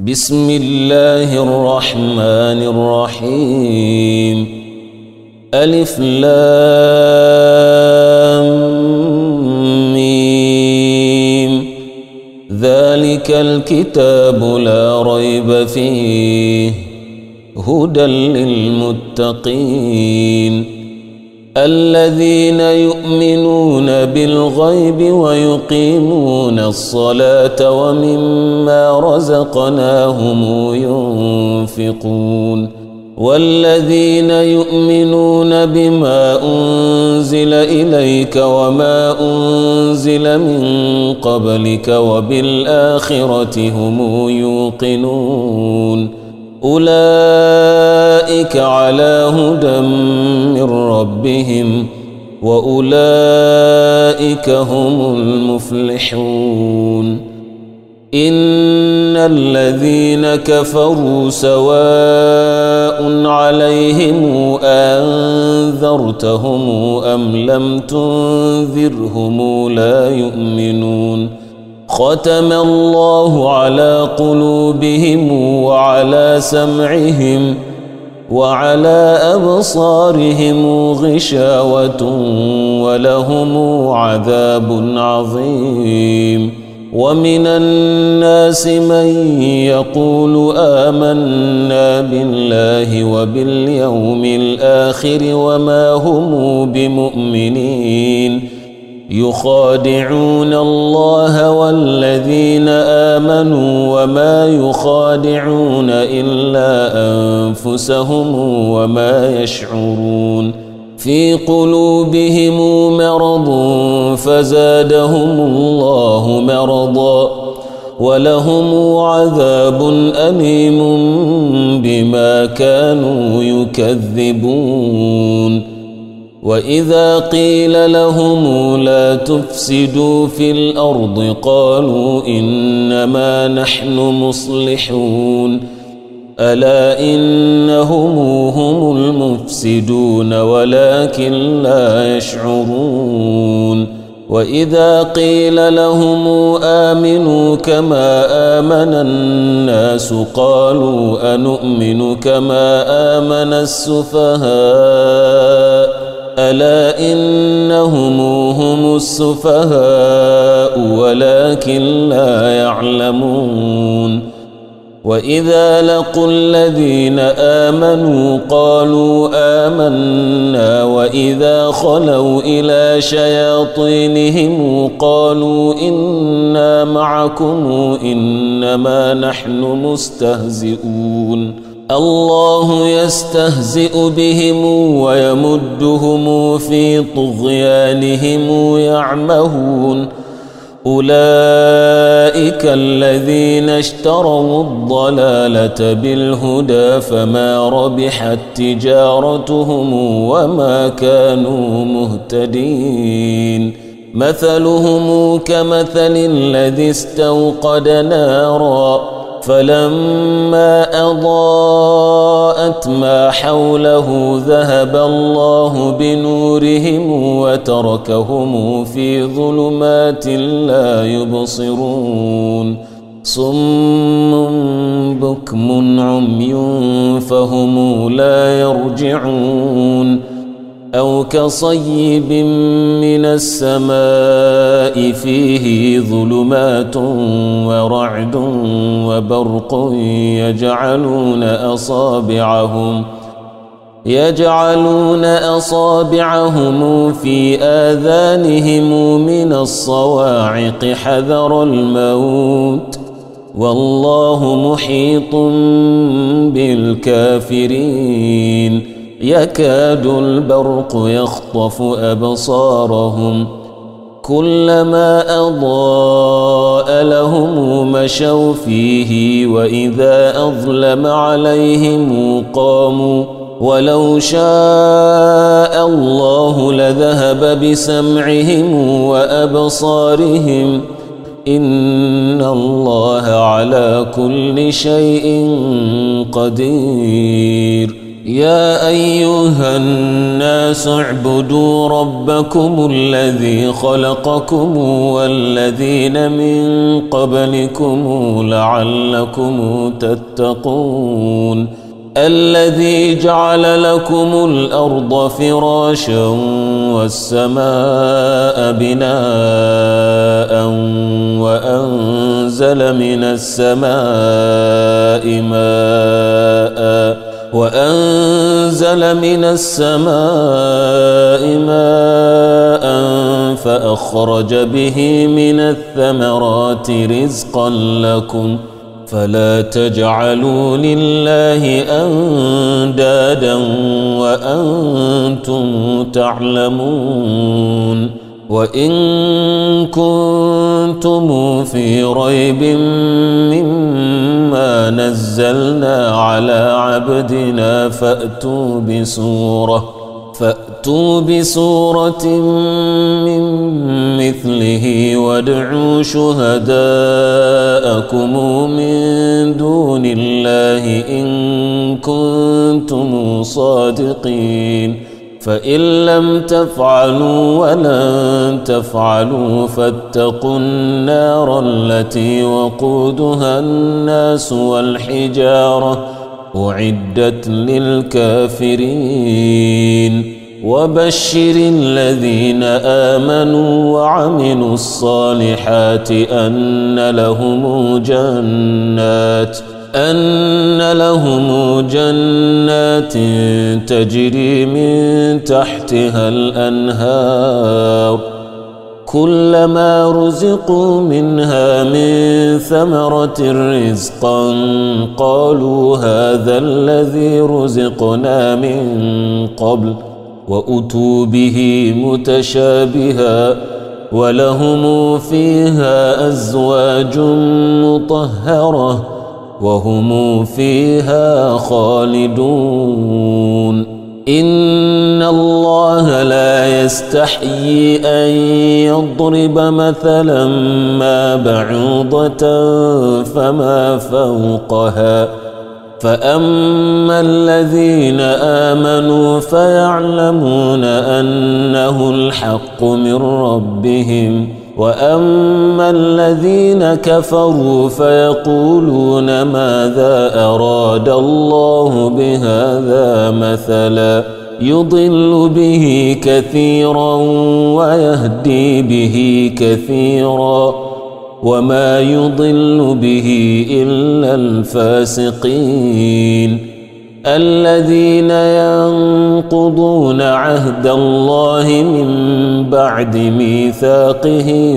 بسم الله الرحمن الرحيم. ألف لام ميم. ذلك الكتاب لا ريب فيه هدى للمتقين الذين يؤمنون بالغيب ويقيمون الصلاة ومما رزقناهم ينفقون والذين يؤمنون بما أنزل إليك وما أنزل من قبلك وبالآخرة هم يوقنون أولئك على هدى من ربهم وأولئك هم المفلحون. إن الذين كفروا سواء عليهم أنذرتهم أم لم تنذرهم لا يؤمنون. ختم الله على قلوبهم وعلى سمعهم وعلى أبصارهم غشاوة ولهم عذاب عظيم. ومن الناس من يقول آمنا بالله وباليوم الآخر وما هم بمؤمنين يخادعون الله والذين آمنوا وما يخادعون إلا أنفسهم وما يشعرون. في قلوبهم مرض فزادهم الله مرضا ولهم عذاب أليم بما كانوا يكذبون. وإذا قيل لهم لا تفسدوا في الأرض قالوا إنما نحن مصلحون ألا إنهم هم المفسدون ولكن لا يشعرون. وإذا قيل لهم آمنوا كما آمن الناس قالوا أنؤمن كما آمن السفهاء ألا إنهم هم السفهاء ولكن لا يعلمون. وإذا لقوا الذين آمنوا قالوا آمنا وإذا خلوا إلى شياطينهم قالوا إنا معكم إنما نحن مستهزئون. الله يستهزئ بهم ويمدهم في طغيانهم يعمهون. أولئك الذين اشتروا الضلالة بالهدى فما ربحت تجارتهم وما كانوا مهتدين. مثلهم كمثل الذي استوقد نارا فلما أضاءت ما حوله ذهب الله بنورهم وتركهم في ظلمات لا يبصرون. صم بكم عمي فهم لا يرجعون. أو كصيب من السماء فيه ظلمات ورعد وبرق يجعلون أصابعهم في آذانهم من الصواعق حذر الموت والله محيط بالكافرين. يكاد البرق يخطف أبصارهم كلما أضاء لهم مشوا فيه وإذا أظلم عليهم قاموا ولو شاء الله لذهب بسمعهم وأبصارهم إن الله على كل شيء قدير. يا أيها الناس اعبدوا ربكم الذي خلقكم والذين من قبلكم لعلكم تتقون الذي جعل لكم الأرض فراشا والسماء بناء وأنزل من السماء ماء فأخرج به من الثمرات رزقا لكم فلا تجعلوا لله أندادا وأنتم تعلمون وإن كنتم في ريب مما نزلنا على عبدنا فأتوا بسورة من مثله وادعوا شهداءكم من دون الله إن كنتم صادقين فإن لم تفعلوا ولن تفعلوا فاتقوا النار التي وقودها الناس والحجارة أعدت للكافرين وبشر الذين آمنوا وعملوا الصالحات أن لهم جنات تجري من تحتها الأنهار كلما رزقوا منها من ثمرة رزقا قالوا هذا الذي رزقنا من قبل وأتوا به متشابها ولهم فيها أزواج مطهرة وهم فيها خالدون إن الله لا يستحيي أن يضرب مثلا ما بعوضة فما فوقها فأما الذين آمنوا فيعلمون أنه الحق من ربهم وأما الذين كفروا فيقولون ماذا أراد الله بهذا مثلا يضل به كثيرا ويهدي به كثيرا وما يضل به إلا الفاسقين الذين ينقضون عهد الله من بعد ميثاقه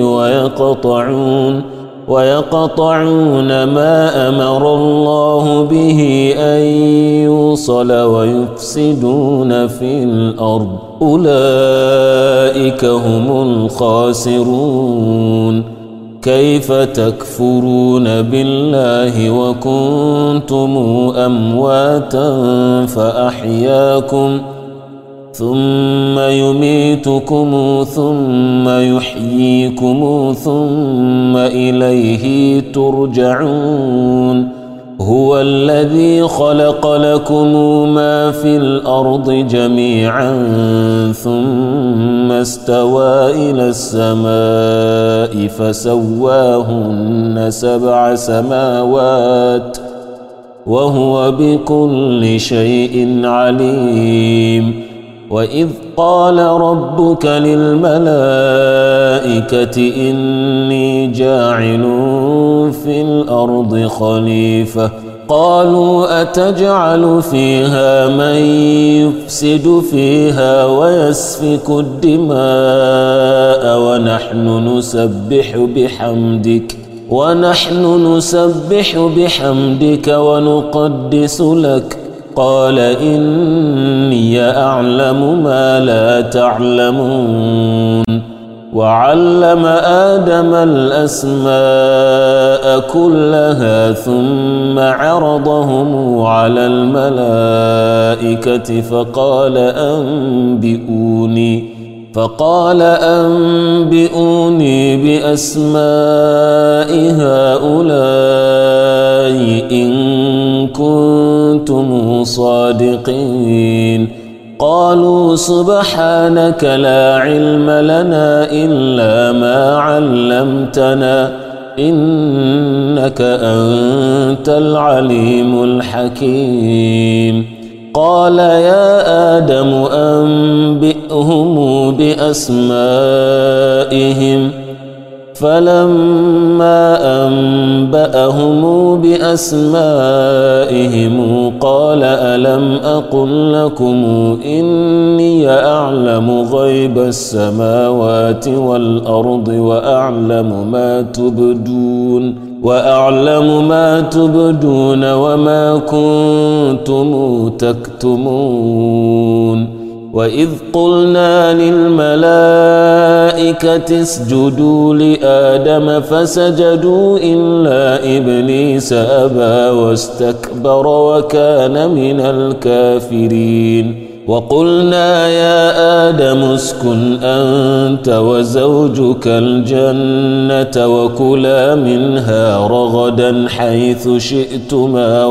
ويقطعون ما أمر الله به أن يوصل ويفسدون في الأرض أولئك هم الخاسرون كيف تكفرون بالله وكنتم أمواتا فأحياكم ثم يميتكم ثم يحييكم ثم إليه ترجعون هو الذي خلق لكم ما في الأرض جميعا ثم استوى إلى السماء فسواهن 7 سماوات وهو بكل شيء عليم وإذ قال ربك للملائكة إني جاعل في الأرض خليفة قالوا أتجعل فيها من يفسد فيها ويسفك الدماء ونحن نسبح بحمدك ونقدس لك قال إني أعلم ما لا تعلمون وعلم آدم الأسماء كلها ثم عرضهم على الملائكة فقال أنبئوني بأسماء هؤلاء إن كنتم كنتم صادقين قالوا سبحانك لا علم لنا إلا ما علمتنا إنك أنت العليم الحكيم قال يا آدم أنبئهم بأسمائهم فلما أنبأهم بأسمائهم قال ألم أقل لكم إني أعلم غيب السماوات والأرض وأعلم ما تبدون وما كنتم تكتمون وإذ قلنا للملائكة اسجدوا لآدم فسجدوا إلا إبليس أبى واستكبر وكان من الكافرين وقلنا يا آدم اسكن أنت وزوجك الجنة وكلا منها رغدا حيث شئتما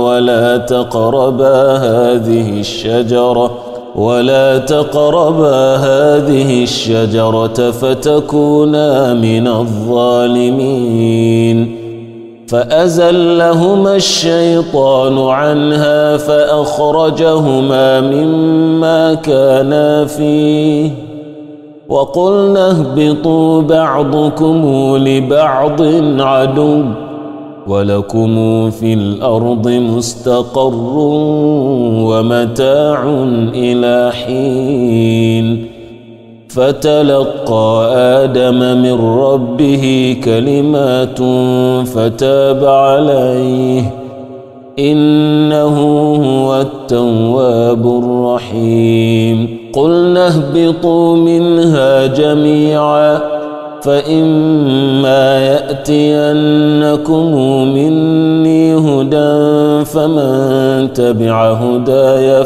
ولا تقربا هذه الشجرة فتكونا من الظالمين فأزلهما الشيطان عنها فأخرجهما مما كانا فيه وقلنا اهبطوا بعضكم لبعض عدو ولكم في الأرض مستقر ومتاع إلى حين فتلقى آدم من ربه كلمات فتاب عليه إنه هو التواب الرحيم قلنا اهبطوا منها جميعا فإما يأتينكم مني هدى فمن تبع هداي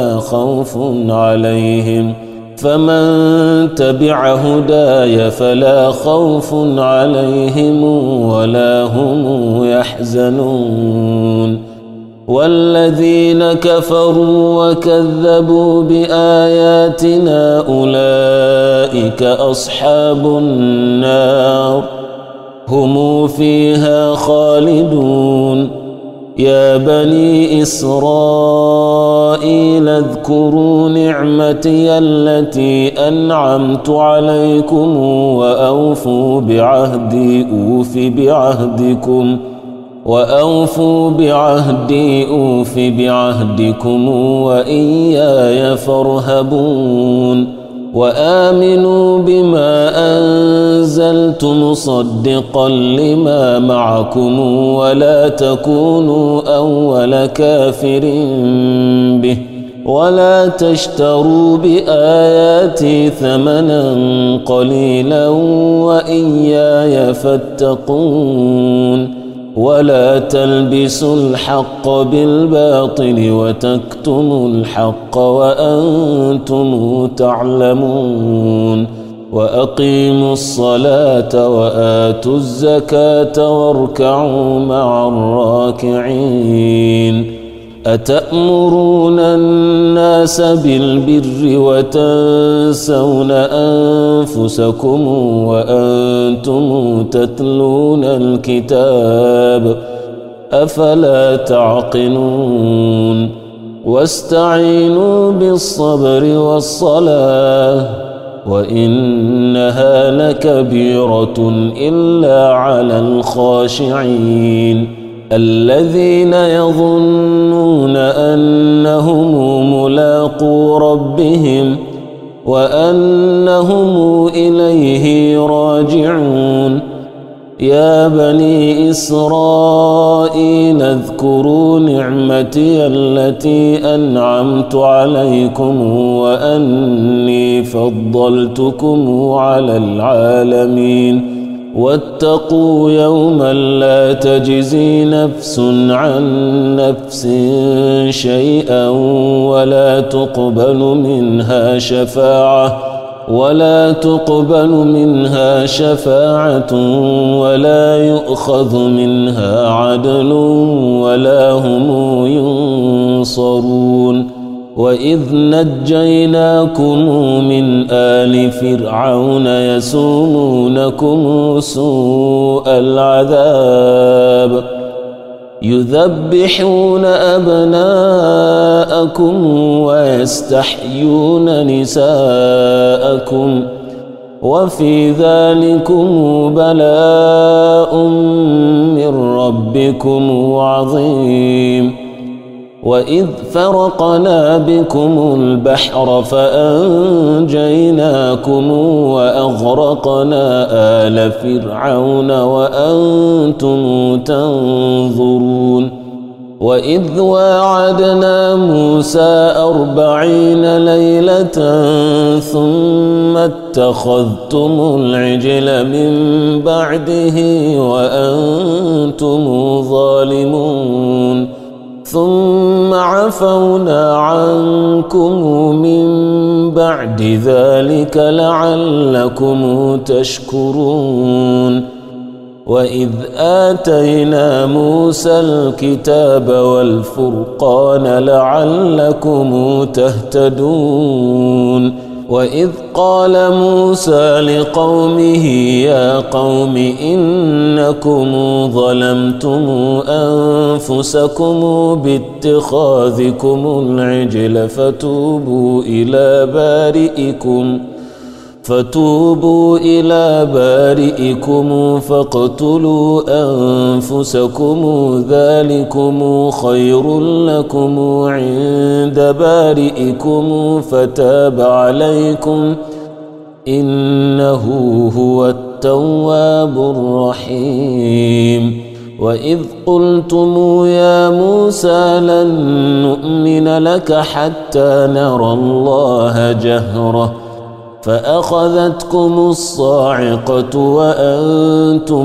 فلا خوف عليهم ولا هم يحزنون والذين كفروا وكذبوا بآياتنا أولئك أصحاب النار هم فيها خالدون يا بني إسرائيل اذكروا نعمتي التي أنعمت عليكم وأوفوا بعهدي أوف بعهدكم وإياي فارهبون وآمنوا بما أنزلت مصدقا لما معكم ولا تكونوا أول كافر به ولا تشتروا بآياتي ثمنا قليلا وإياي فاتقون ولا تلبسوا الحق بالباطل وتكتموا الحق وأنتم تعلمون وأقيموا الصلاة وآتوا الزكاة واركعوا مع الراكعين أتأمرون الناس بالبر وتنسون أنفسكم وأنتم تتلون الكتاب أفلا تعقلون واستعينوا بالصبر والصلاة وإنها لكبيرة إلا على الخاشعين الذين يظنون أنهم ملاقو ربهم وأنهم إليه راجعون يا بني إسرائيل اذكروا نعمتي التي أنعمت عليكم وأني فضلتكم على العالمين واتقوا يوما لا تجزي نفس عن نفس شيئا ولا تقبل منها شفاعة ولا يؤخذ منها عدل ولا هم ينصرون تنصرون وإذ نجيناكم من آل فرعون يسومونكم سوء العذاب يذبحون أبناءكم ويستحيون نساءكم وفي ذلكم بلاء من ربكم عظيم وإذ فرقنا بكم البحر فأنجيناكم وأغرقنا آل فرعون وأنتم تنظرون وإذ واعدنا موسى 40 ليلة ثم اتخذتم العجل من بعده وأنتم ظالمون ثم عفونا عنكم من بعد ذلك لعلكم تشكرون وإذ آتينا موسى الكتاب والفرقان لعلكم تهتدون وإذ قال موسى لقومه يا قوم إنكم ظلمتم أنفسكم باتخاذكم العجل فتوبوا إلى بارئكم فاقتلوا أنفسكم ذلكم خير لكم عند بارئكم فتاب عليكم إنه هو التواب الرحيم وإذ قلتم يا موسى لن نؤمن لك حتى نرى الله جهرة فأخذتكم الصاعقة وأنتم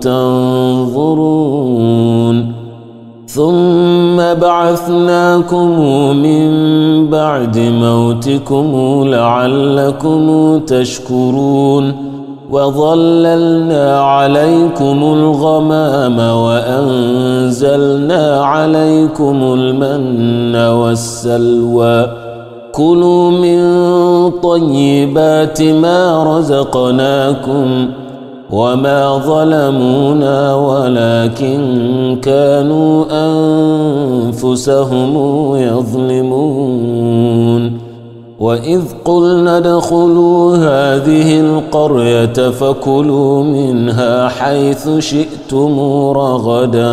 تنظرون ثم بعثناكم من بعد موتكم لعلكم تشكرون وظللنا عليكم الغمام وأنزلنا عليكم المن والسلوى كلوا من طيبات ما رزقناكم وما ظلمونا ولكن كانوا أنفسهم يظلمون وإذ قلنا ادخلوا هذه القرية فكلوا منها حيث شئتم رغدا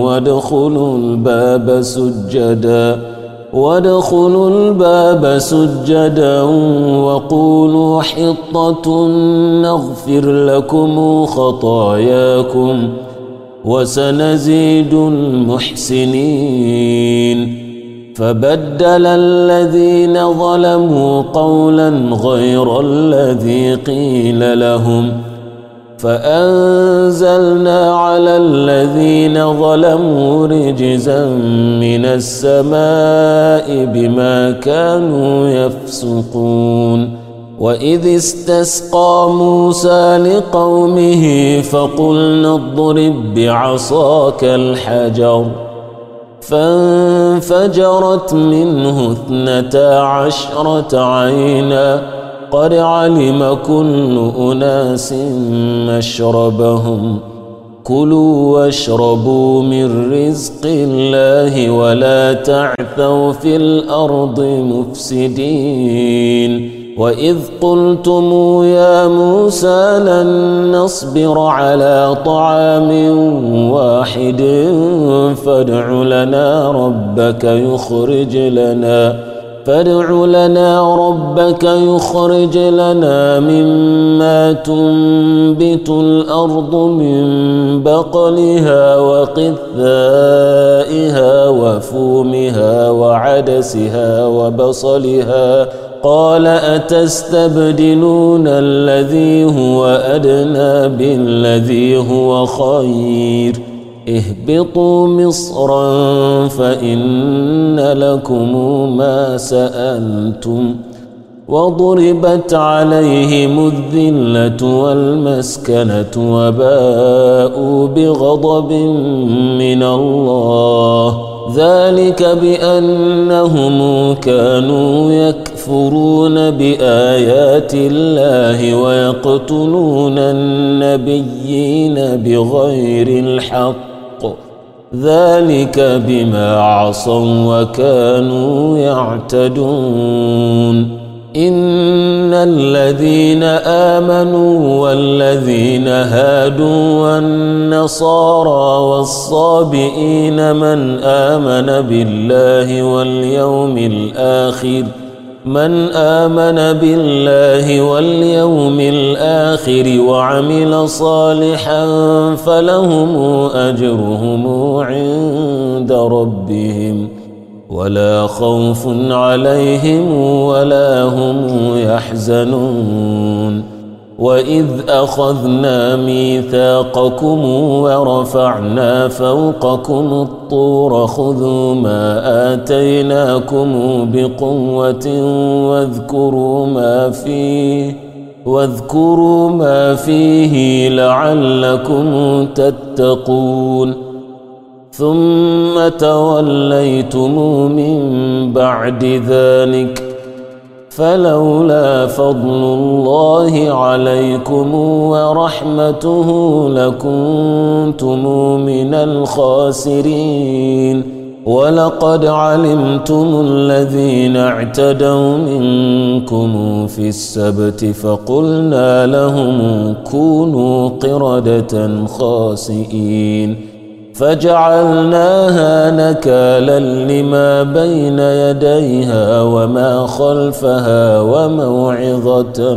وادخلوا الباب سجدا وقولوا حطة نغفر لكم خطاياكم وسنزيد المحسنين فبدل الذين ظلموا قولا غير الذي قيل لهم فأنزلنا على الذين ظلموا رجزا من السماء بما كانوا يفسقون وإذ استسقى موسى لقومه فقلنا اضرب بعصاك الحجر فانفجرت منه 12 عينا قد علم كل أناس مشربهم كلوا واشربوا من رزق الله ولا تعثوا في الأرض مفسدين وإذ قلتم يا موسى لن نصبر على طعام واحد فادع لنا ربك يخرج لنا مما تنبت الأرض من بقلها وقثائها وفومها وعدسها وبصلها قال أتستبدلون الذي هو أدنى بالذي هو خير اهبطوا مصرا فإن لكم ما سألتم وضربت عليهم الذلة والمسكنة وباءوا بغضب من الله ذلك بأنهم كانوا يكفرون بآيات الله ويقتلون النبيين بغير الحق، ذلك بما عصوا وكانوا يعتدون. إن الذين آمنوا والذين هادوا والنصارى والصابئين من آمن بالله واليوم الآخر وعمل صالحا فلهم أجرهم عند ربهم ولا خوف عليهم ولا هم يحزنون. وإذ أخذنا ميثاقكم ورفعنا فوقكم الطور خذوا ما آتيناكم بقوة واذكروا ما فيه لعلكم تتقون. ثم توليتم من بعد ذلك فلولا فضل الله عليكم ورحمته لكنتم من الخاسرين. ولقد علمتم الذين اعتدوا منكم في السبت فقلنا لهم كونوا قردة خاسئين فجعلناها نكالا لما بين يديها وما خلفها وموعظة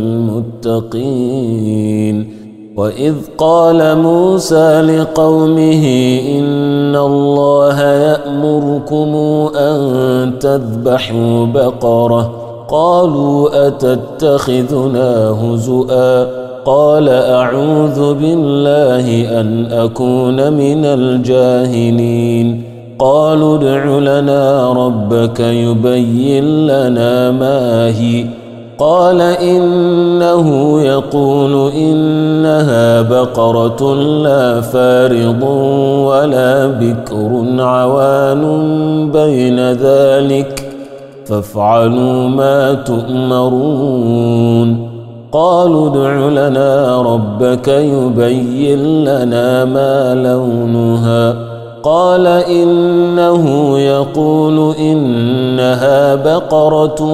للمتقين. وإذ قال موسى لقومه إن الله يأمركم أن تذبحوا بقرة قالوا أتتخذنا هزؤا قال أعوذ بالله أن أكون من الجاهلين. قالوا ادع لنا ربك يبين لنا ما هي قال إنه يقول إنها بقرة لا فارض ولا بكر عوان بين ذلك فافعلوا ما تؤمرون. قالوا ادع لنا ربك يبين لنا ما لونها قال إنه يقول إنها بقرة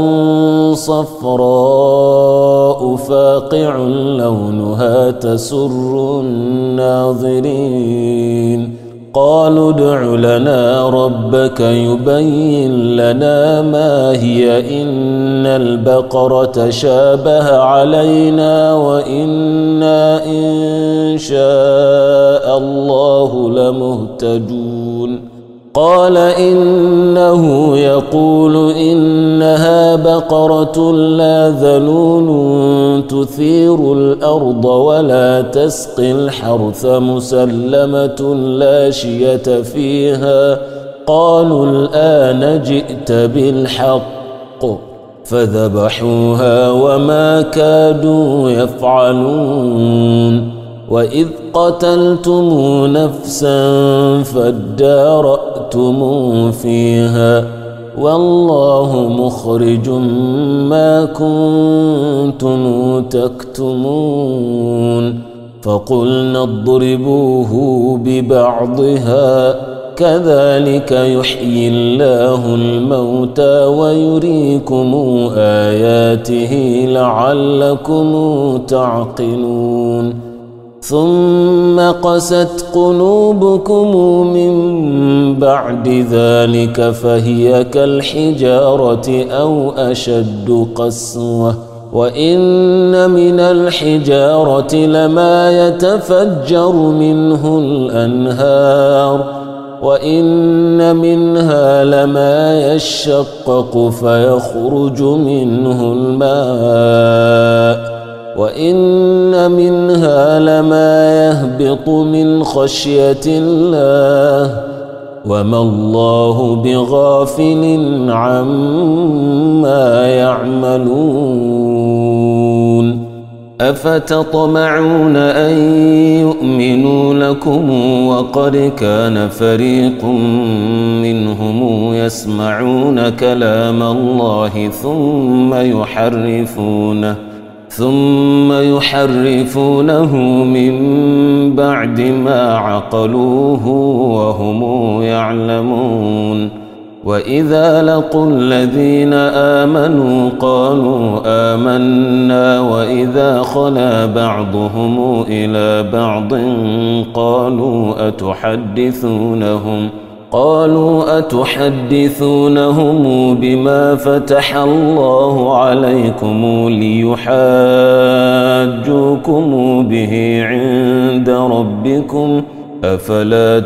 صفراء فاقع لونها تسر الناظرين. قالوا ادع لنا ربك يبين لنا ما هي إن البقرة شابه علينا وإنا إن شاء الله لمهتدون. قال إنه يقول إنها بقرة لا ذلول تثير الأرض ولا تسقي الحرث مسلمة لا شية فيها قالوا الآن جئت بالحق فذبحوها وما كادوا يفعلون. وإذ قتلتم نفسا فادارأتم فيها والله مخرج ما كنتم تكتمون. فقلنا اضربوه ببعضها كذلك يحيي الله الموتى ويريكم آياته لعلكم تعقلون. ثم قست قلوبكم من بعد ذلك فهي كالحجارة أو أشد قسوة وإن من الحجارة لما يتفجر منه الأنهار وإن منها لما يشقق فيخرج منه الماء وإن منها لما يهبط من خشية الله وما الله بغافل عما يعملون. أفتطمعون أن يؤمنوا لكم وقد كان فريق منهم يسمعون كلام الله ثم يحرفونه من بعد ما عقلوه وهم يعلمون. وإذا لقوا الذين آمنوا قالوا آمنا وإذا خلا بعضهم إلى بعض قالوا أتحدثونهم بما فتح الله عليكم ليحاجوكم به عند ربكم أفلا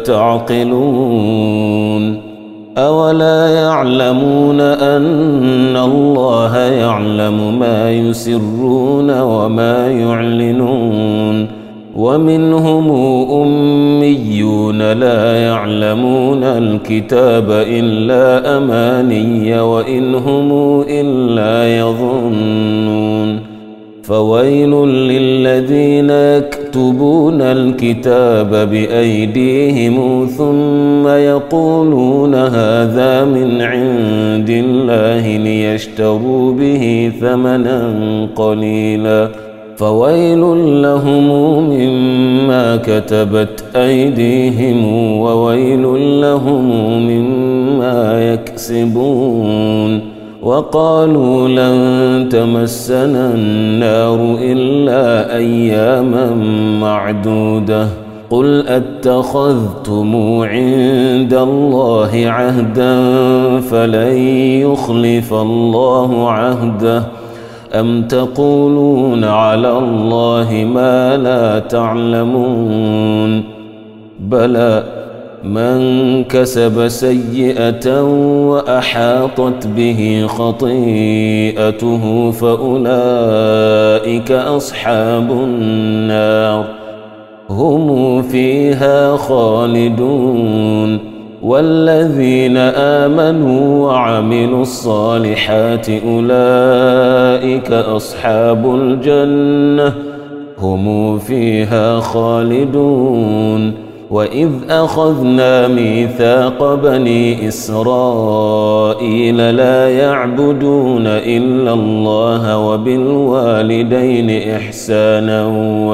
تعقلون. أولا يعلمون أن الله يعلم ما يسرون وما يعلنون. ومنهم أميون لا يعلمون الكتاب إلا أماني وإن هم إلا يظنون. فويل للذين يكتبون الكتاب بأيديهم ثم يقولون هذا من عند الله ليشتروا به ثمنا قليلا فويل لهم مما كتبت أيديهم وويل لهم مما يكسبون. وقالوا لن تمسنا النار إلا أياما معدودة قل أتخذتم عند الله عهدا فلن يخلف الله عهده أم تقولون على الله ما لا تعلمون. بلى من كسب سيئة وأحاطت به خطيئته فأولئك أصحاب النار هم فيها خالدون. والذين آمنوا وعملوا الصالحات أولئك أصحاب الجنة هم فيها خالدون. وإذ أخذنا ميثاق بني إسرائيل لا يعبدون إلا الله وبالوالدين إحسانا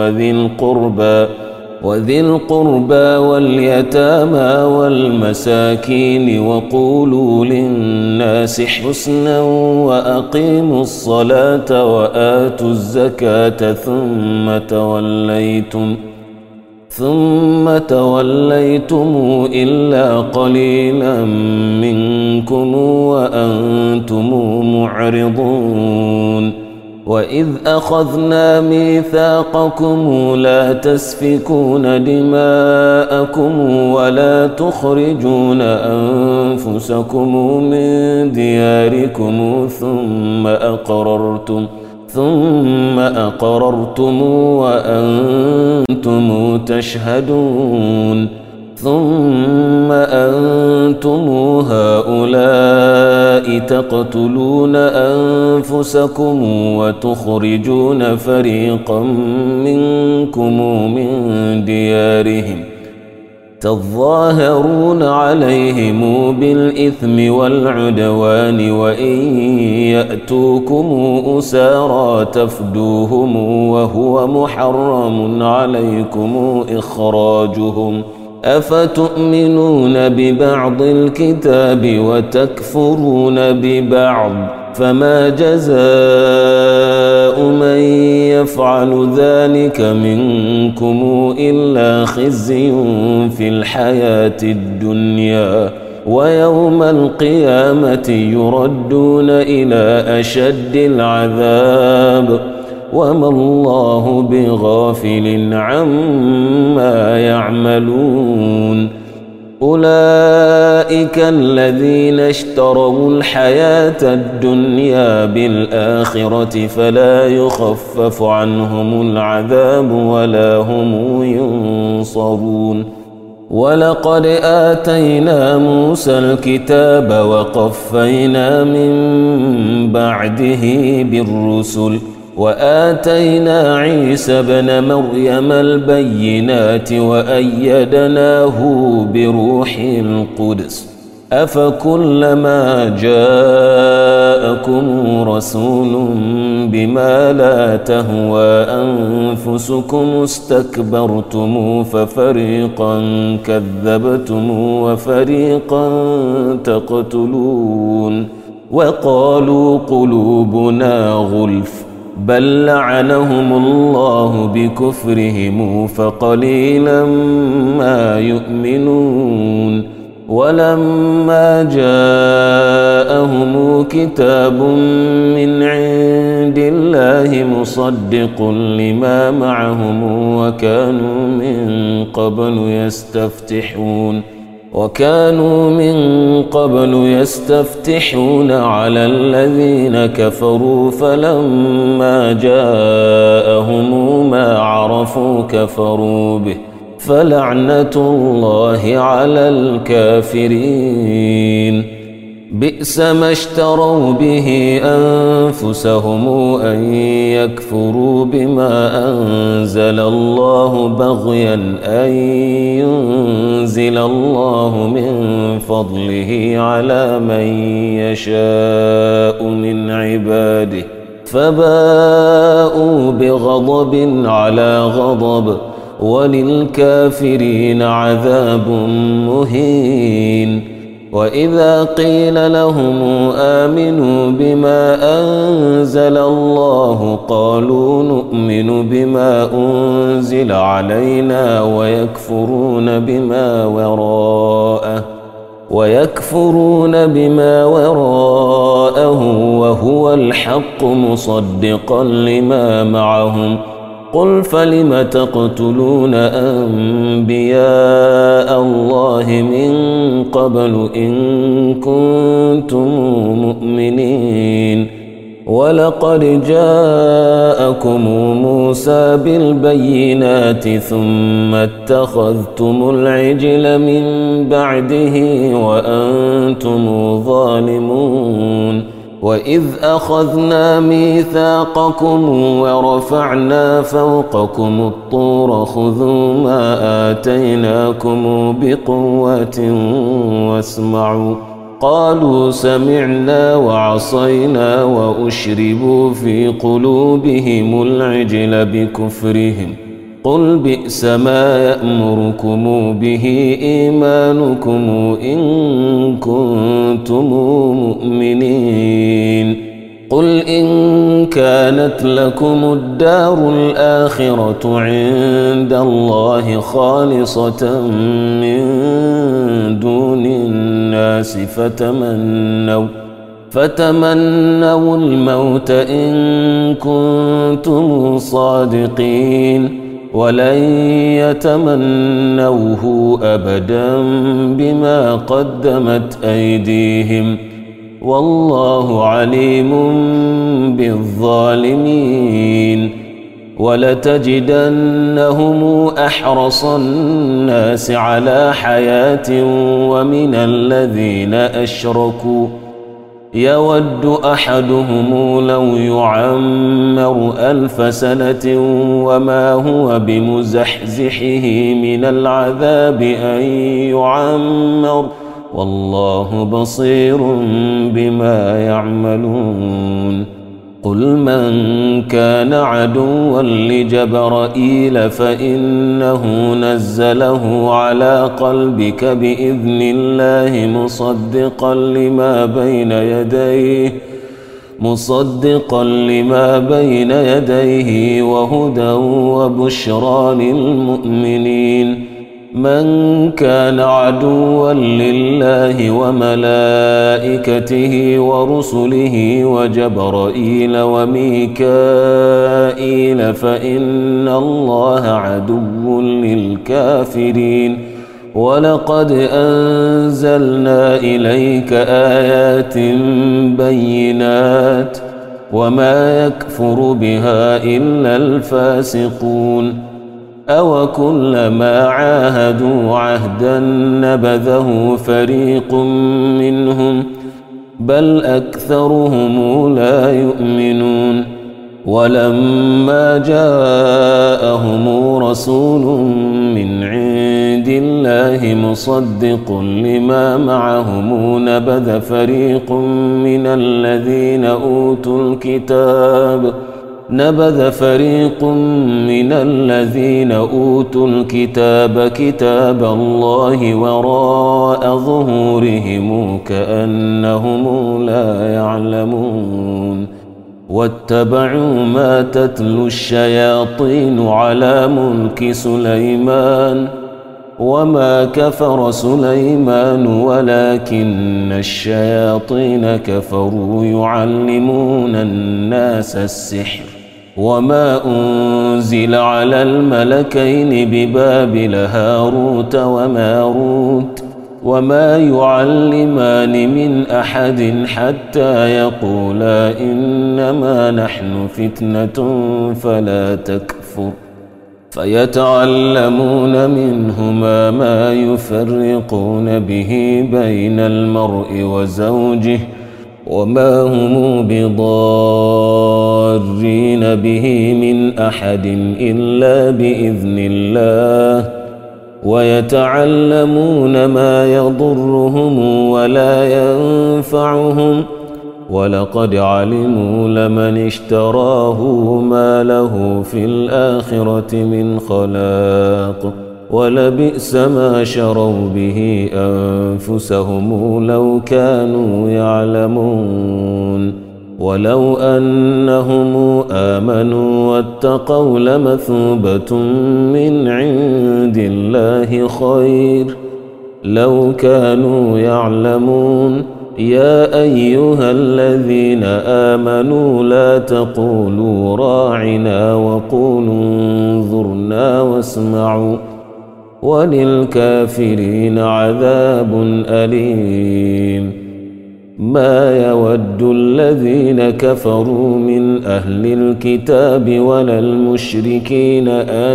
وذي القربى واليتامى والمساكين وقولوا للناس حسنا وأقيموا الصلاة وآتوا الزكاة ثم توليتم إلا قليلا منكم وأنتم معرضون. وإذ أخذنا ميثاقكم لا تسفكون دماءكم ولا تخرجون أنفسكم من دياركم ثم أقررتم وأنتم تشهدون. ثم أنتم هؤلاء تقتلون أنفسكم وتخرجون فريقا منكم من ديارهم تظاهرون عليهم بالإثم والعدوان وإن يأتوكم أسارى تفدوهم وهو محرم عليكم إخراجهم أفتؤمنون ببعض الكتاب وتكفرون ببعض فما جزاء من يفعل ذلك منكم إلا خزي في الحياة الدنيا ويوم القيامة يردون إلى أشد العذاب وما الله بغافل عما يعملون. أولئك الذين اشتروا الحياة الدنيا بالآخرة فلا يخفف عنهم العذاب ولا هم ينصرون. ولقد آتينا موسى الكتاب وقفينا من بعده بالرسل وآتينا عيسى ابن مريم البينات وأيدناه بروح القدس أفكلما جاءكم رسول بما لا تهوى أنفسكم استكبرتم ففريقا كذبتم وفريقا تقتلون وقالوا قلوبنا غلف بل لعنهم الله بكفرهم فقليلا ما يؤمنون ولما جاءهم كتاب من عند الله مصدق لما معهم وكانوا من قبل يستفتحون على الذين كفروا فلما جاءهم ما عرفوا كفروا به فلعنة الله على الكافرين بئس ما اشتروا به أنفسهم أن يكفروا بما أنزل الله بغيا أن ينزل الله من فضله على من يشاء من عباده فباءوا بغضب على غضب وللكافرين عذاب مهين وإذا قيل لهم آمنوا بما أنزل الله قالوا نؤمن بما أنزل علينا ويكفرون بما وراءه وهو الحق مصدقا لما معهم قل فلم تقتلون أنبياء الله من قبل إن كنتم مؤمنين ولقد جاءكم موسى بالبينات ثم اتخذتم العجل من بعده وأنتم ظالمون وإذ أخذنا ميثاقكم ورفعنا فوقكم الطور خذوا ما آتيناكم بقوة واسمعوا قالوا سمعنا وعصينا وأشربوا في قلوبهم العجل بكفرهم قل بئس ما يأمركم به إيمانكم إن كنتم مؤمنين قل إن كانت لكم الدار الآخرة عند الله خالصة من دون الناس فتمنوا الموت إن كنتم صادقين ولن يتمنوه أبدا بما قدمت أيديهم والله عليم بالظالمين ولتجدنهم أحرص الناس على حياة ومن الذين أشركوا يود أحدهم لو يعمر 1000 سنة وما هو بمزحزحه من العذاب أن يعمر والله بصير بما يعملون قل من كان عدوا لجبرائيل فإنه نزله على قلبك بإذن الله مصدقا لما بين يديه وهدى وبشرى للمؤمنين من كان عدوا لله وملائكته ورسله وجبرائيل وميكائيل فإن الله عدو للكافرين ولقد أنزلنا إليك آيات بينات وما يكفر بها إلا الفاسقون أوكلما عاهدوا عهدا نبذه فريق منهم بل أكثرهم لا يؤمنون ولما جاءهم رسول من عند الله مصدق لما معهم نبذ فريق من الذين أوتوا الكتاب كتاب الله وراء ظهورهم كأنهم لا يعلمون واتبعوا ما تتلو الشياطين على ملك سليمان وما كفر سليمان ولكن الشياطين كفروا يعلمون الناس السحر وما أنزل على الملكين ببابل هاروت وماروت وما يعلمان من أحد حتى يقولا إنما نحن فتنة فلا تكفر فيتعلمون منهما ما يفرقون به بين المرء وزوجه وما هم بضارين به من أحد إلا بإذن الله ويتعلمون ما يضرهم ولا ينفعهم ولقد علموا لمن اشتراه ما له في الآخرة من خلاق ولبئس ما شروا به أنفسهم لو كانوا يعلمون ولو أنهم آمنوا واتقوا لمثوبة من عند الله خير لو كانوا يعلمون يا أيها الذين آمنوا لا تقولوا راعنا وقولوا انظرنا واسمعوا وللكافرين عذاب أليم ما يود الذين كفروا من أهل الكتاب ولا المشركين أن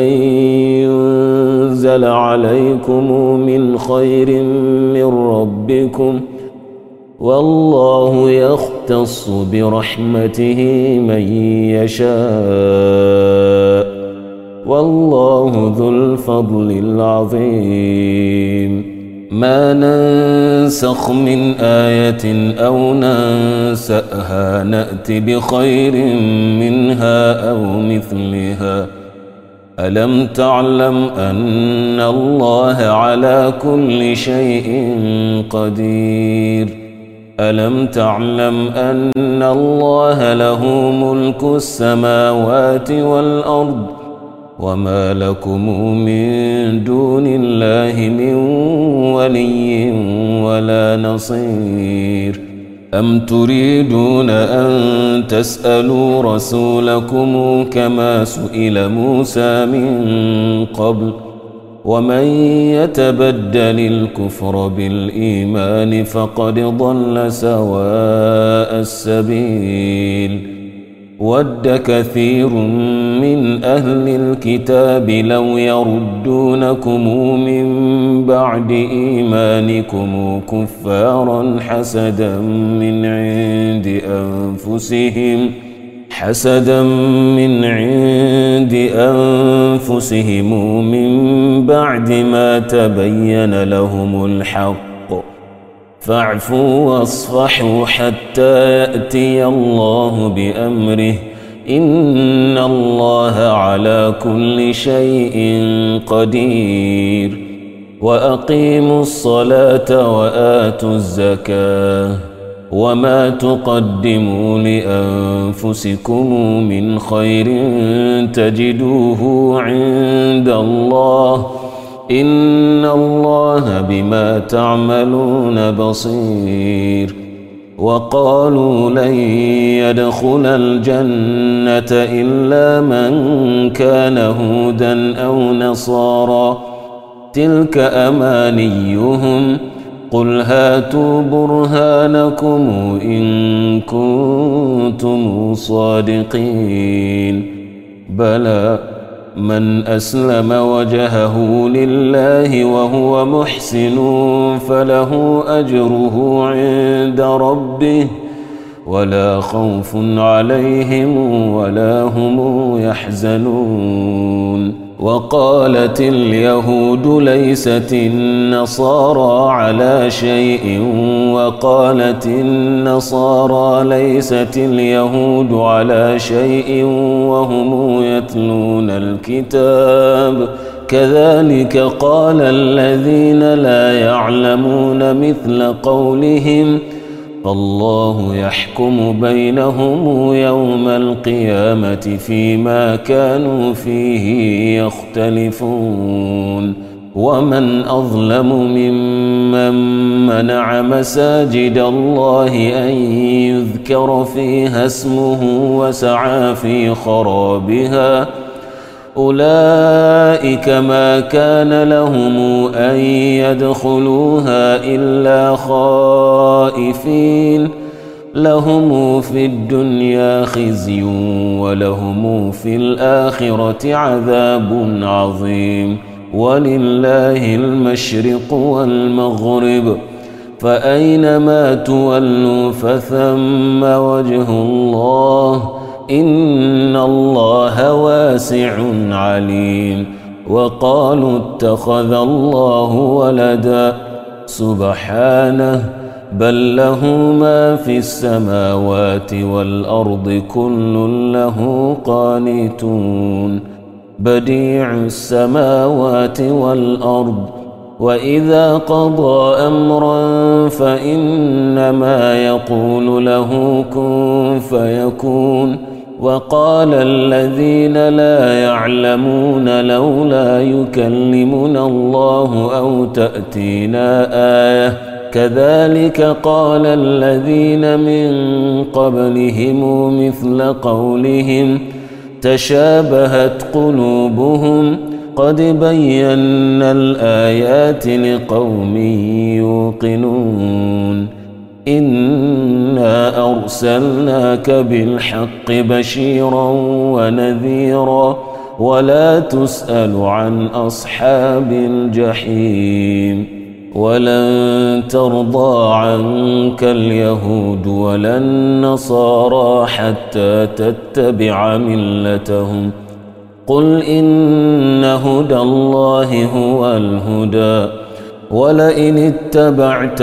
ينزل عليكم من خير من ربكم والله يختص برحمته من يشاء والله ذو الفضل العظيم ما ننسخ من آية أو ننسأها نأت بخير منها أو مثلها ألم تعلم أن الله على كل شيء قدير ألم تعلم أن الله له ملك السماوات والأرض وما لكم من دون الله من ولي ولا نصير أم تريدون أن تسألوا رسولكم كما سئل موسى من قبل ومن يتبدل الكفر بالإيمان فقد ضل سواء السبيل ود كثير من أهل الكتاب لو يردونكم من بعد إيمانكم كفارا حسدا من عند أنفسهم من بعد ما تبين لهم الحق فاعفوا واصفحوا حتى يأتي الله بأمره إن الله على كل شيء قدير وأقيموا الصلاة وآتوا الزكاة وما تقدموا لأنفسكم من خير تجدوه عند الله إن الله بما تعملون بصير وقالوا لن يدخل الجنة إلا من كان هودا أو نصارى تلك أمانيهم قل هاتوا برهانكم إن كنتم صادقين بلى من أسلم وجهه لله وهو محسن فله أجره عند ربه ولا خوف عليهم ولا هم يحزنون. وقالت اليهود ليست النصارى على شيء وقالت النصارى ليست اليهود على شيء وهم يتلون الكتاب كذلك قال الذين لا يعلمون مثل قولهم فالله يحكم بينهم يوم القيامة فيما كانوا فيه يختلفون. ومن أظلم ممن منع مساجد الله أن يذكر فيها اسمه وسعى في خرابها أولئك ما كان لهم أن يدخلوها إلا خائفين لهم في الدنيا خزي ولهم في الآخرة عذاب عظيم. ولله المشرق والمغرب فأينما تولوا فثم وجه الله إن الله واسع عليم. وقالوا اتخذ الله ولدا سبحانه بل له ما في السماوات والأرض كل له قانتون بديع السماوات والأرض وإذا قضى أمرا فإنما يقول له كن فيكون. وقال الذين لا يعلمون لولا يكلمنا الله أو تأتينا آية كذلك قال الذين من قبلهم مثل قولهم تشابهت قلوبهم قد بينا الآيات لقوم يوقنون. إنا أرسلناك بالحق بشيرا ونذيرا ولا تسأل عن أصحاب الجحيم. ولن ترضى عنك اليهود ولا النصارى حتى تتبع ملتهم قل إن هدى الله هو الهدى ولئن اتبعت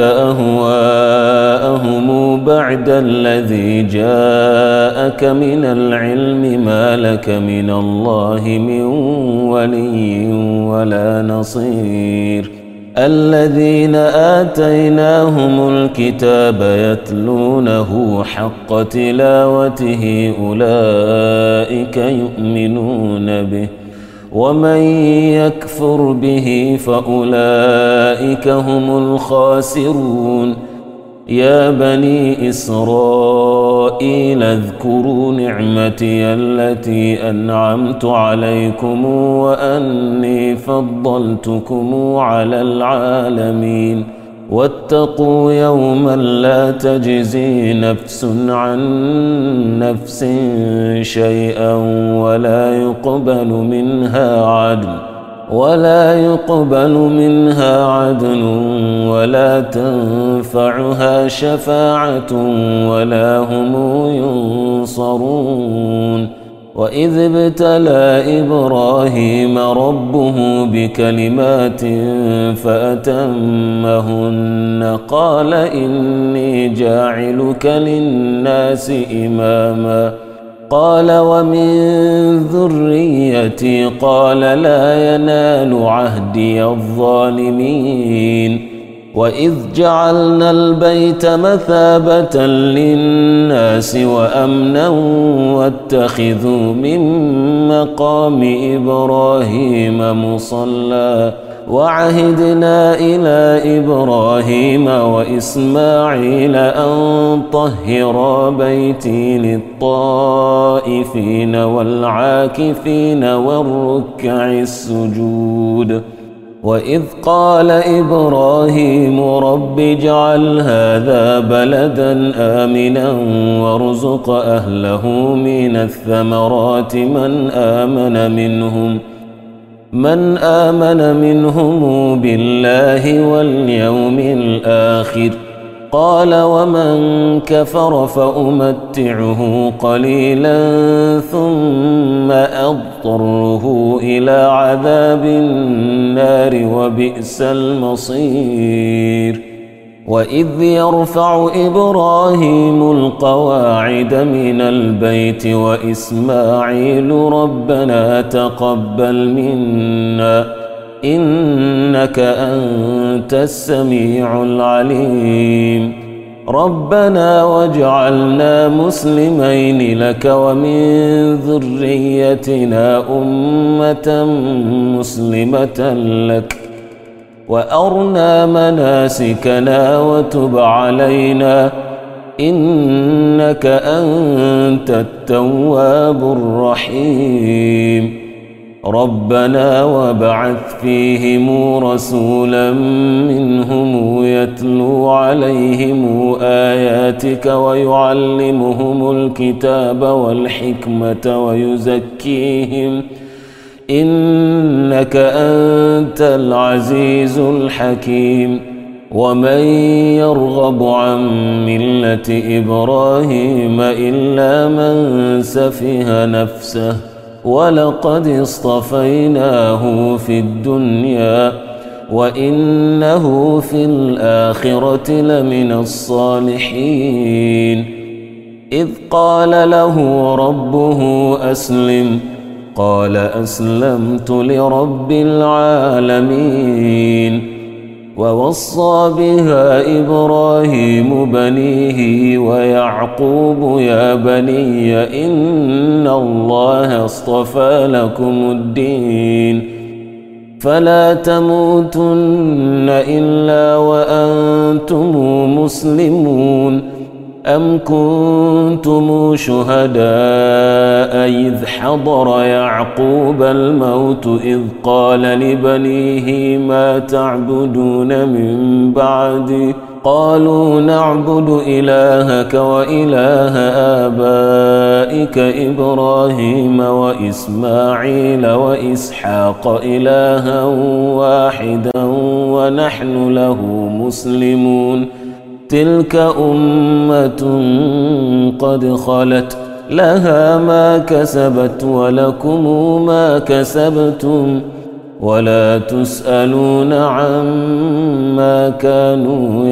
أهواءهم بعد الذي جاءك من العلم ما لك من الله من ولي ولا نصير. الذين آتيناهم الكتاب يتلونه حق تلاوته أولئك يؤمنون به ومن يكفر به فأولئك هم الخاسرون. يا بني إسرائيل اذكروا نعمتي التي أنعمت عليكم وأني فضلتكم على العالمين واتقوا يوما لا تجزي نفس عن نفس شيئا ولا يقبل منها عدل ولا تنفعها شفاعة ولا هم ينصرون. وإذ ابتلى إبراهيم ربه بكلمات فأتمهن قال إني جاعلك للناس إماما قال ومن ذريتي قال لا ينال عهدي الظالمين. وإذ جعلنا البيت مثابة للناس وأمنا واتخذوا من مقام إبراهيم مصلى وعهدنا إلى إبراهيم وإسماعيل أن طهرا بيتي للطائفين والعاكفين والركع السجود. وإذ قال إبراهيم رب اجعل هذا بلدا آمنا وارزق أهله من الثمرات من آمن منهم بالله واليوم الآخر قال ومن كفر فأمتعه قليلا ثم أضطره إلى عذاب النار وبئس المصير وإذ يرفع إبراهيم القواعد من البيت وإسماعيل ربنا تقبل منا إنك أنت السميع العليم ربنا واجعلنا مسلمين لك ومن ذريتنا أمة مسلمة لك وأرنا مناسكنا وتب علينا إنك أنت التواب الرحيم ربنا وابعث فيهم رسولا منهم يتلو عليهم آياتك ويعلمهم الكتاب والحكمة ويزكيهم إنك أنت العزيز الحكيم ومن يرغب عن ملة إبراهيم إلا من سفه نفسه ولقد اصطفيناه في الدنيا وإنه في الآخرة لمن الصالحين إذ قال له ربه أسلم قال أسلمت لرب العالمين ووصى بها إبراهيم بنيه ويعقوب يا بني إن الله اصطفى لكم الدين فلا تموتن إلا وأنتم مسلمون أم كنتم شهداء إذ حضر يعقوب الموت إذ قال لبنيه ما تعبدون من بعدي قالوا نعبد إلهك وإله آبائك إبراهيم وإسماعيل وإسحاق إلها واحدا ونحن له مسلمون تلك أمة قد خلت لها ما كسبت ولكم ما كسبتم ولا تسألون عما كانوا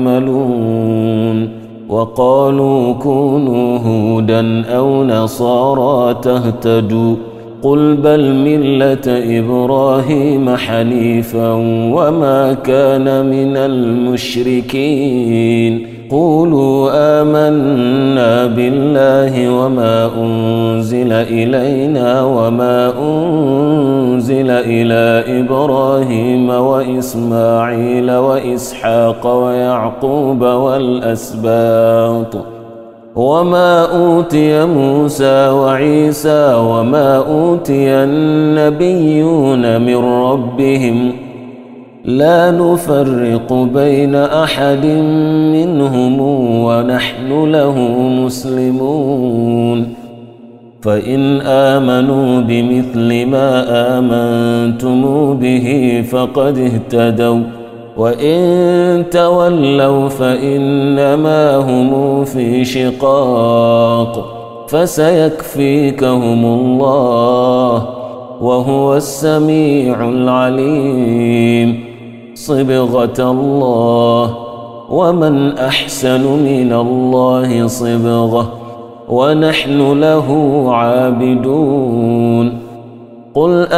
يعملون وقالوا كونوا هودا أو نصارى تهتدوا قل بل ملة إبراهيم حنيفا وما كان من المشركين قولوا آمنا بالله وما أنزل إلينا وما أنزل إلى إبراهيم وإسماعيل وإسحاق ويعقوب والأسباط وما أوتي موسى وعيسى وما أوتي النبيون من ربهم لا نفرق بين أحد منهم ونحن له مسلمون فإن آمنوا بمثل ما آمنتم به فقد اهتدوا وإن تولوا فإنما هم في شقاق فسيكفيكهم الله وهو السميع العليم صبغة الله ومن أحسن من الله صبغة ونحن له عابدون قل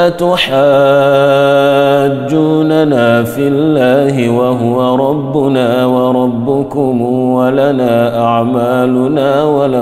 أتحاجوننا في الله وهو ربنا وربكم ولنا أعمالنا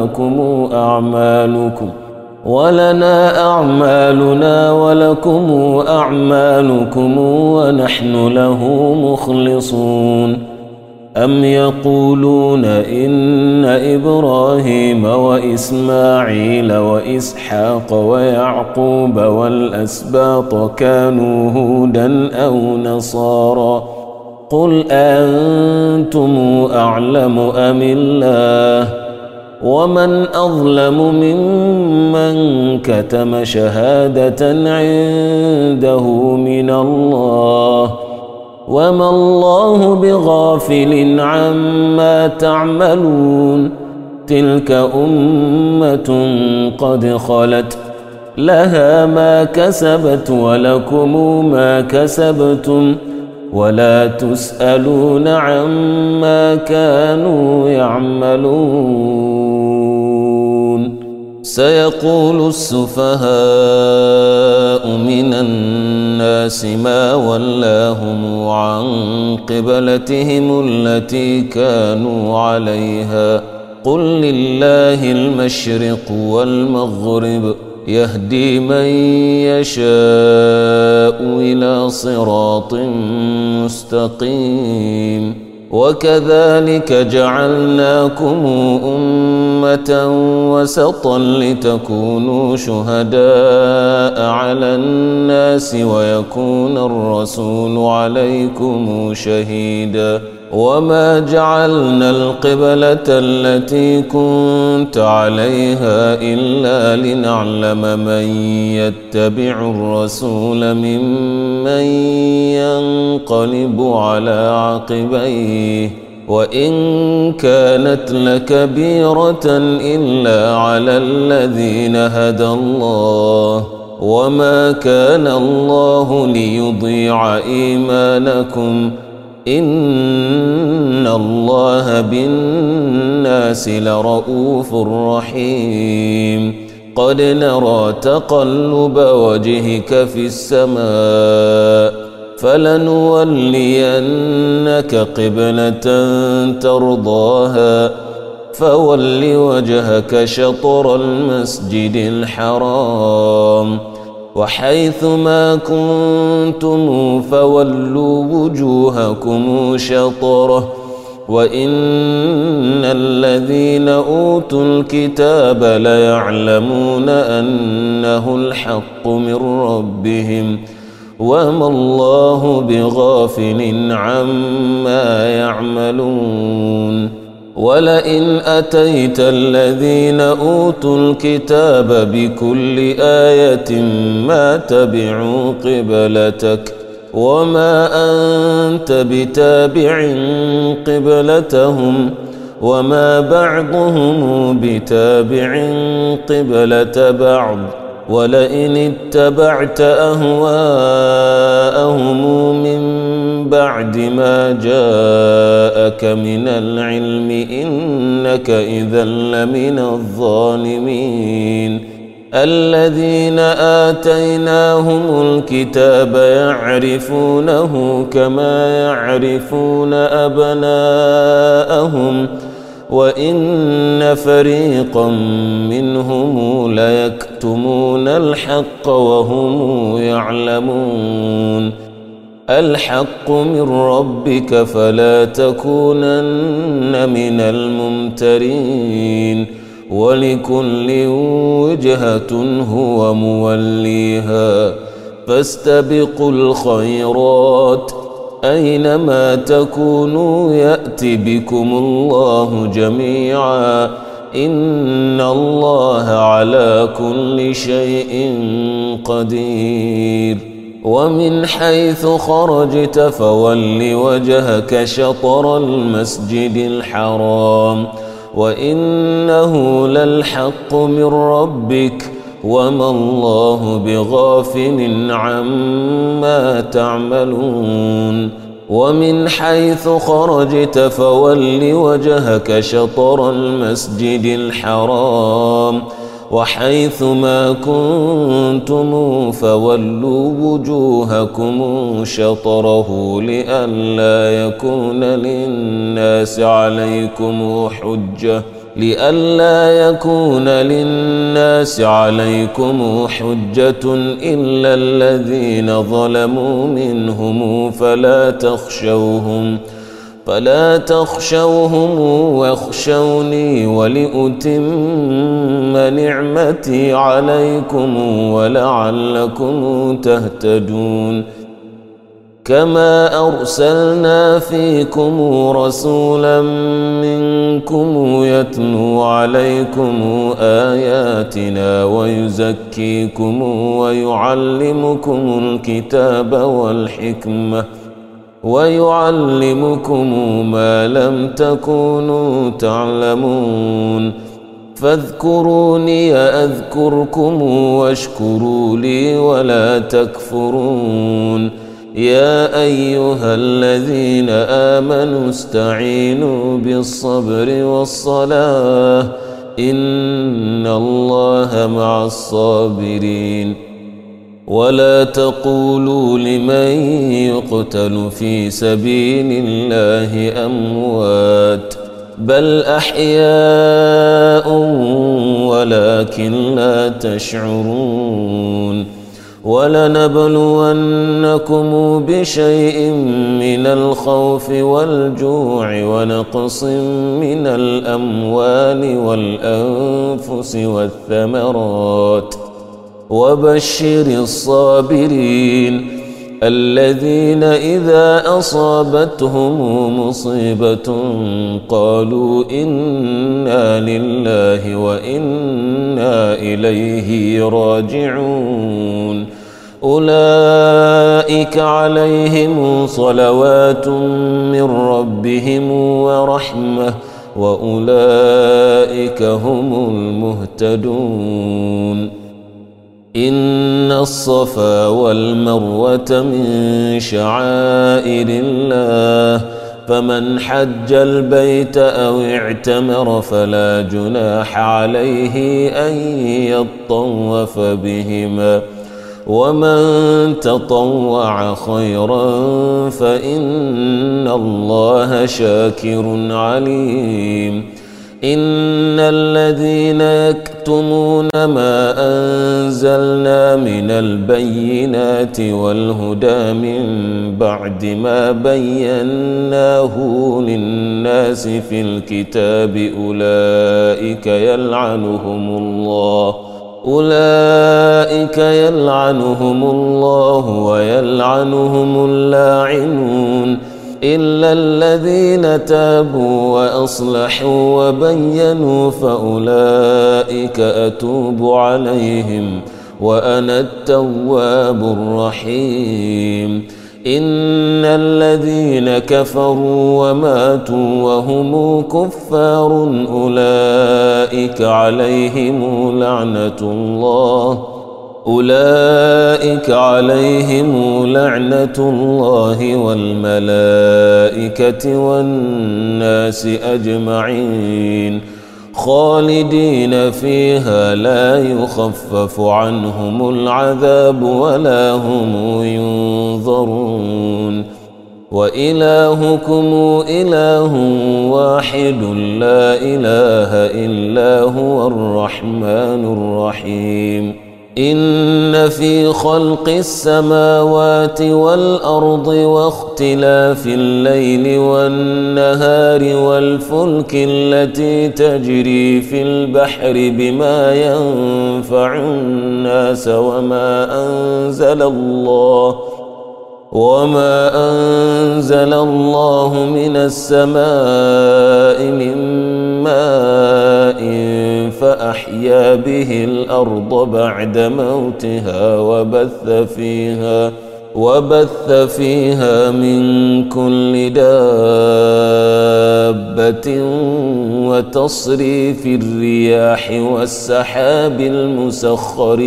ولكم أعمالكم ونحن له مخلصون أم يقولون إن إبراهيم وإسماعيل وإسحاق ويعقوب والأسباط كانوا هودا أو نصارى قل أنتم أعلم أم الله ومن أظلم ممن كتم شهادة عنده من الله وما الله بغافل عما تعملون تلك أمة قد خلت لها ما كسبت ولكم ما كسبتم ولا تسألون عما كانوا يعملون سيقول السفهاء من الناس ما ولاهم عن قبلتهم التي كانوا عليها قل لله المشرق والمغرب يهدي من يشاء إلى صراط مستقيم وكذلك جعلناكم أمة وسطا لتكونوا شهداء على الناس ويكون الرسول عليكم شهيدا وما جعلنا القبلة التي كنت عليها إلا لنعلم من يتبع الرسول ممن ينقلب على عقبيه وإن كانت لكبيرة إلا على الذين هدى الله وما كان الله ليضيع إيمانكم إن الله بالناس لرؤوف رحيم قد نرى تقلب وجهك في السماء فلنولينك قبلة ترضاها فول وجهك شطر المسجد الحرام وحيث ما كنتم فولوا وجوهكم شطره وإن الذين أوتوا الكتاب ليعلمون أنه الحق من ربهم وما الله بغافل عما يعملون ولئن أتيت الذين أوتوا الكتاب بكل آية ما تبعوا قبلتك وما أنت بتابع قبلتهم وما بعضهم بتابع قبلة بعض ولئن اتبعت أهواءهم من بعد ما جاءك من العلم إنك إذا لمن الظالمين الذين آتيناهم الكتاب يعرفونه كما يعرفون أبناءهم وإن فريقا منهم ليكتمون الحق وهم يعلمون الحق من ربك فلا تكونن من الممترين ولكل وجهة هو موليها فاستبقوا الخيرات أينما تكونوا يأت بكم الله جميعا إن الله على كل شيء قدير ومن حيث خرجت فول وجهك شطر المسجد الحرام وإنه للحق من ربك وما الله بغافل عما تعملون ومن حيث خرجت فول وجهك شطر المسجد الحرام وحيث ما كنتم فولوا وجوهكم شطره لئلا يكون للناس عليكم حجة إلا الذين ظلموا منهم فلا تخشوهم واخشوني ولأتم نعمتي عليكم ولعلكم تهتدون كما أرسلنا فيكم رسولا منكم يتلو عليكم آياتنا ويزكيكم ويعلمكم الكتاب والحكمة ويعلمكم ما لم تكونوا تعلمون فاذكروني أذكركم واشكروا لي ولا تكفرون يا أيها الذين آمنوا استعينوا بالصبر والصلاة إن الله مع الصابرين ولا تقولوا لمن يقتل في سبيل الله أموات بل أحياء ولكن لا تشعرون ولنبلونكم بشيء من الخوف والجوع ونقص من الأموال والأنفس والثمرات وبشر الصابرين الذين إذا أصابتهم مصيبة قالوا إنا لله وإنا إليه راجعون أولئك عليهم صلوات من ربهم ورحمة وأولئك هم المهتدون إن الصفا والمروة من شعائر الله فمن حج البيت أو اعتمر فلا جناح عليه أن يطوف بهما ومن تطوع خيرا فإن الله شاكر عليم إن الذين يكتمون ما أنزلنا من البينات والهدى من بعد ما بيناه للناس في الكتاب أولئك يلعنهم الله ويلعنهم اللاعنون إلا الذين تابوا وأصلحوا وبينوا فأولئك أتوب عليهم وأنا التواب الرحيم إن الذين كفروا وماتوا وهم كفار أولئك عليهم لعنة الله والملائكة والناس أجمعين خالدين فيها لا يخفف عنهم العذاب ولا هم ينظرون وإلهكم إله واحد لا إله إلا هو الرحمن الرحيم إن في خلق السماوات والأرض واختلاف الليل والنهار والفلك التي تجري في البحر بما ينفع الناس وما أنزل الله من السماء من ماء فأحيا به الأرض بعد موتها وبث فيها من كل دابة وتصريف الرياح والسحاب المسخر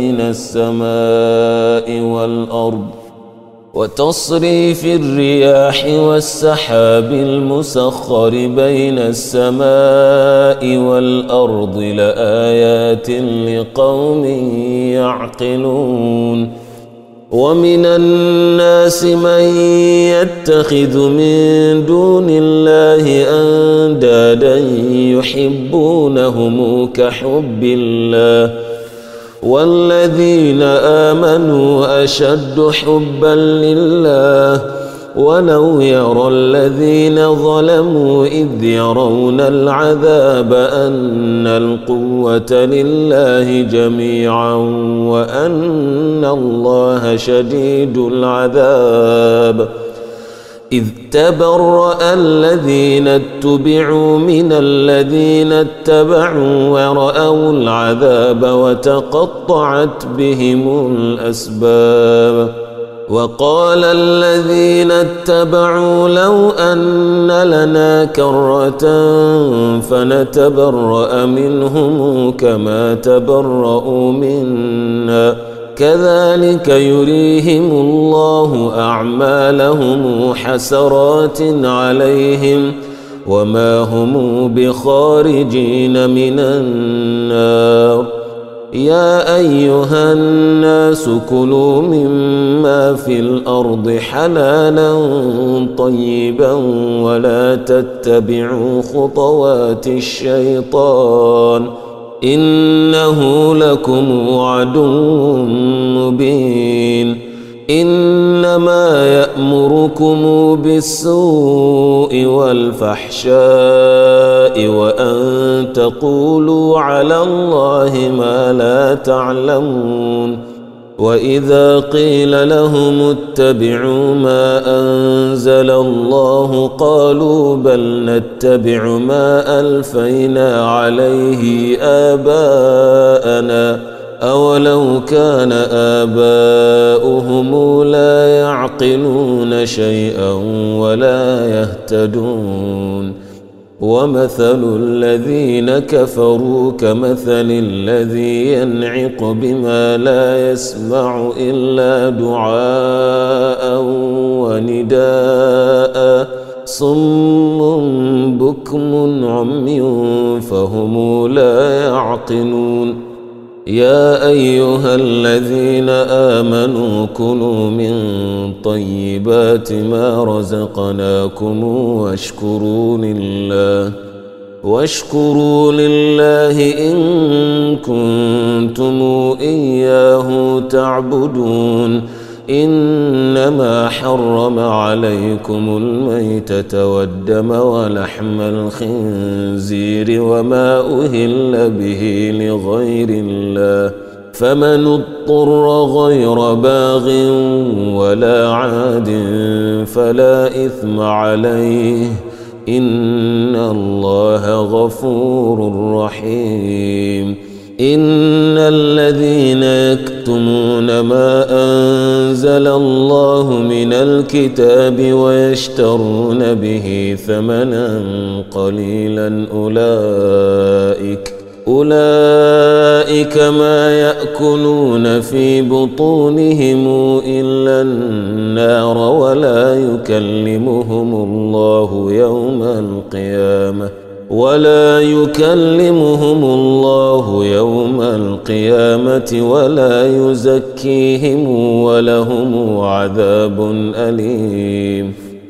بين السماء والأرض لآيات لقوم يعقلون ومن الناس من يتخذ من دون الله أندادا يحبونهم كحب الله والذين آمنوا أشد حبا لله ولو يرى الذين ظلموا إذ يرون العذاب أن القوة لله جميعا وأن الله شديد العذاب إذ تبرأ الذين اتبعوا من الذين اتبعوا ورأوا العذاب وتقطعت بهم الأسباب وقال الذين اتبعوا لو أن لنا كرة فنتبرأ منهم كما تبرؤوا منا كذلك يريهم الله أعمالهم حسرات عليهم وما هم بخارجين من النار يا أيها الناس كلوا مما في الأرض حلالا طيبا ولا تتبعوا خطوات الشيطان إنه لكم عدو مبين إنما يأمركم بالسوء والفحشاء وأن تقولوا على الله ما لا تعلمون وإذا قيل لهم اتبعوا ما أنزل الله قالوا بل نتبع ما ألفينا عليه آباءنا أولو كان آباؤهم لا يعقلون شيئا ولا يهتدون ومثل الذين كفروا كمثل الذي ينعق بما لا يسمع إلا دعاء ونداء صم بكم عمي فهم لا يعقلون يا أيها الذين آمنوا كلوا من طيبات ما رزقناكم واشكروا لله إن كنتم إياه تعبدون إنما حرم عليكم الميتة والدم ولحم الخنزير وما أهل به لغير الله فمن اضطر غير باغ ولا عاد فلا إثم عليه إن الله غفور رحيم إن الذين يكتمون ما أنزل الله من الكتاب ويشترون به ثمنا قليلا أولئك ما يأكلون في بطونهم إلا النار ولا يكلمهم الله يوم القيامة ولا يزكيهم ولهم عذاب أليم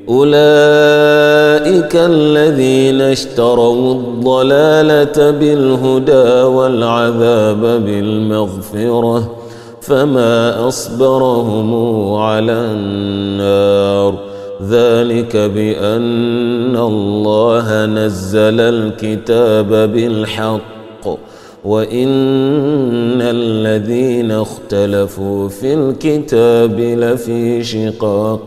أولئك الذين اشتروا الضلالة بالهدى والعذاب بالمغفرة فما أصبرهم على النار ذلك بأن الله نزل الكتاب بالحق وإن الذين اختلفوا في الكتاب لفي شقاق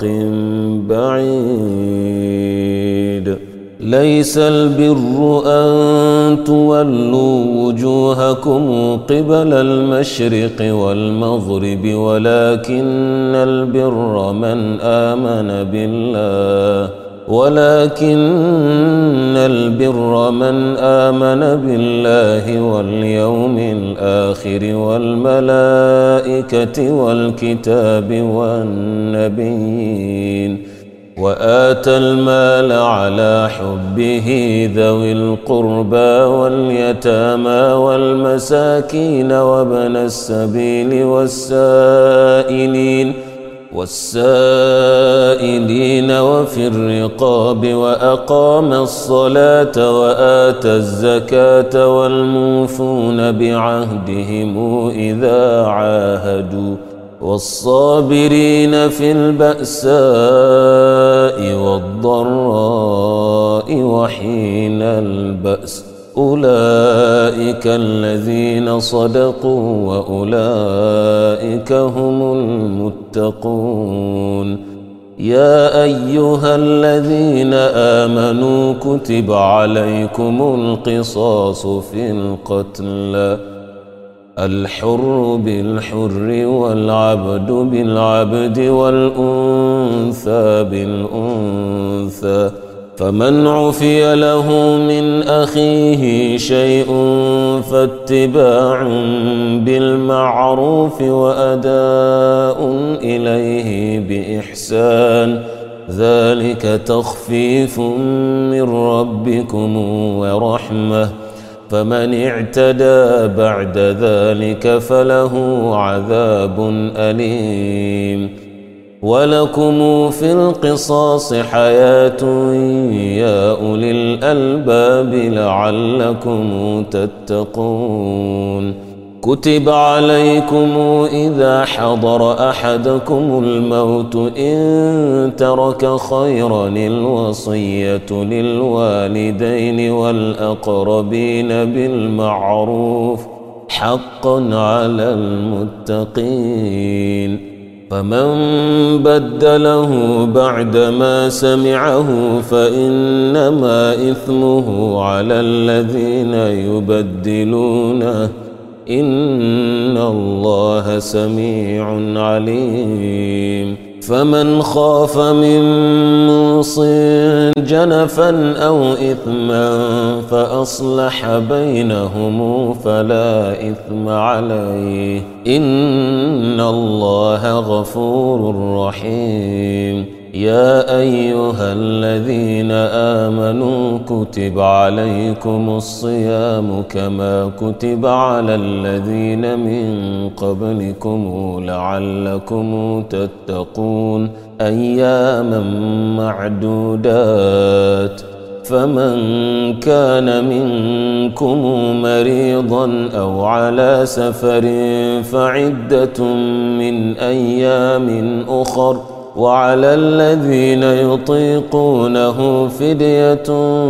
بعيد ليس البر أن تولوا وجوهكم قبل المشرق والمغرب ولكن البر من آمن بالله واليوم الآخر والملائكة والكتاب والنبيين وآتى المال على حبه ذوي القربى واليتامى والمساكين وابن السبيل والسائلين وفي الرقاب وأقام الصلاة وآتى الزكاة والموفون بعهدهم إذا عاهدوا والصابرين في البأساء والضراء وحين البأس أولئك الذين صدقوا وأولئك هم المتقون يا أيها الذين آمنوا كتب عليكم القصاص في القتلى الحر بالحر والعبد بالعبد والأنثى بالأنثى. فمن عفي له من أخيه شيء فاتباع بالمعروف وأداء إليه بإحسان، ذلك تخفيف من ربكم ورحمة. فمن اعتدى بعد ذلك فله عذاب أليم. ولكم في القصاص حياة يا أولي الألباب لعلكم تتقون. كتب عليكم إذا حضر أحدكم الموت إن ترك خيرا الوصية للوالدين والأقربين بالمعروف حقا على المتقين. فمن بدله بعدما سمعه فإنما إثمه على الذين يبدلونه، إن الله سميع عليم. فمن خاف من موص جنفا أو إثما فأصلح بينهم فلا إثم عليه، إن الله غفور رحيم. يا أيها الذين آمنوا كتب عليكم الصيام كما كتب على الذين من قبلكم لعلكم تتقون، أياما معدودات. فمن كان منكم مريضا أو على سفر فعدة من أيام أخر، وعلى الذين يطيقونه فدية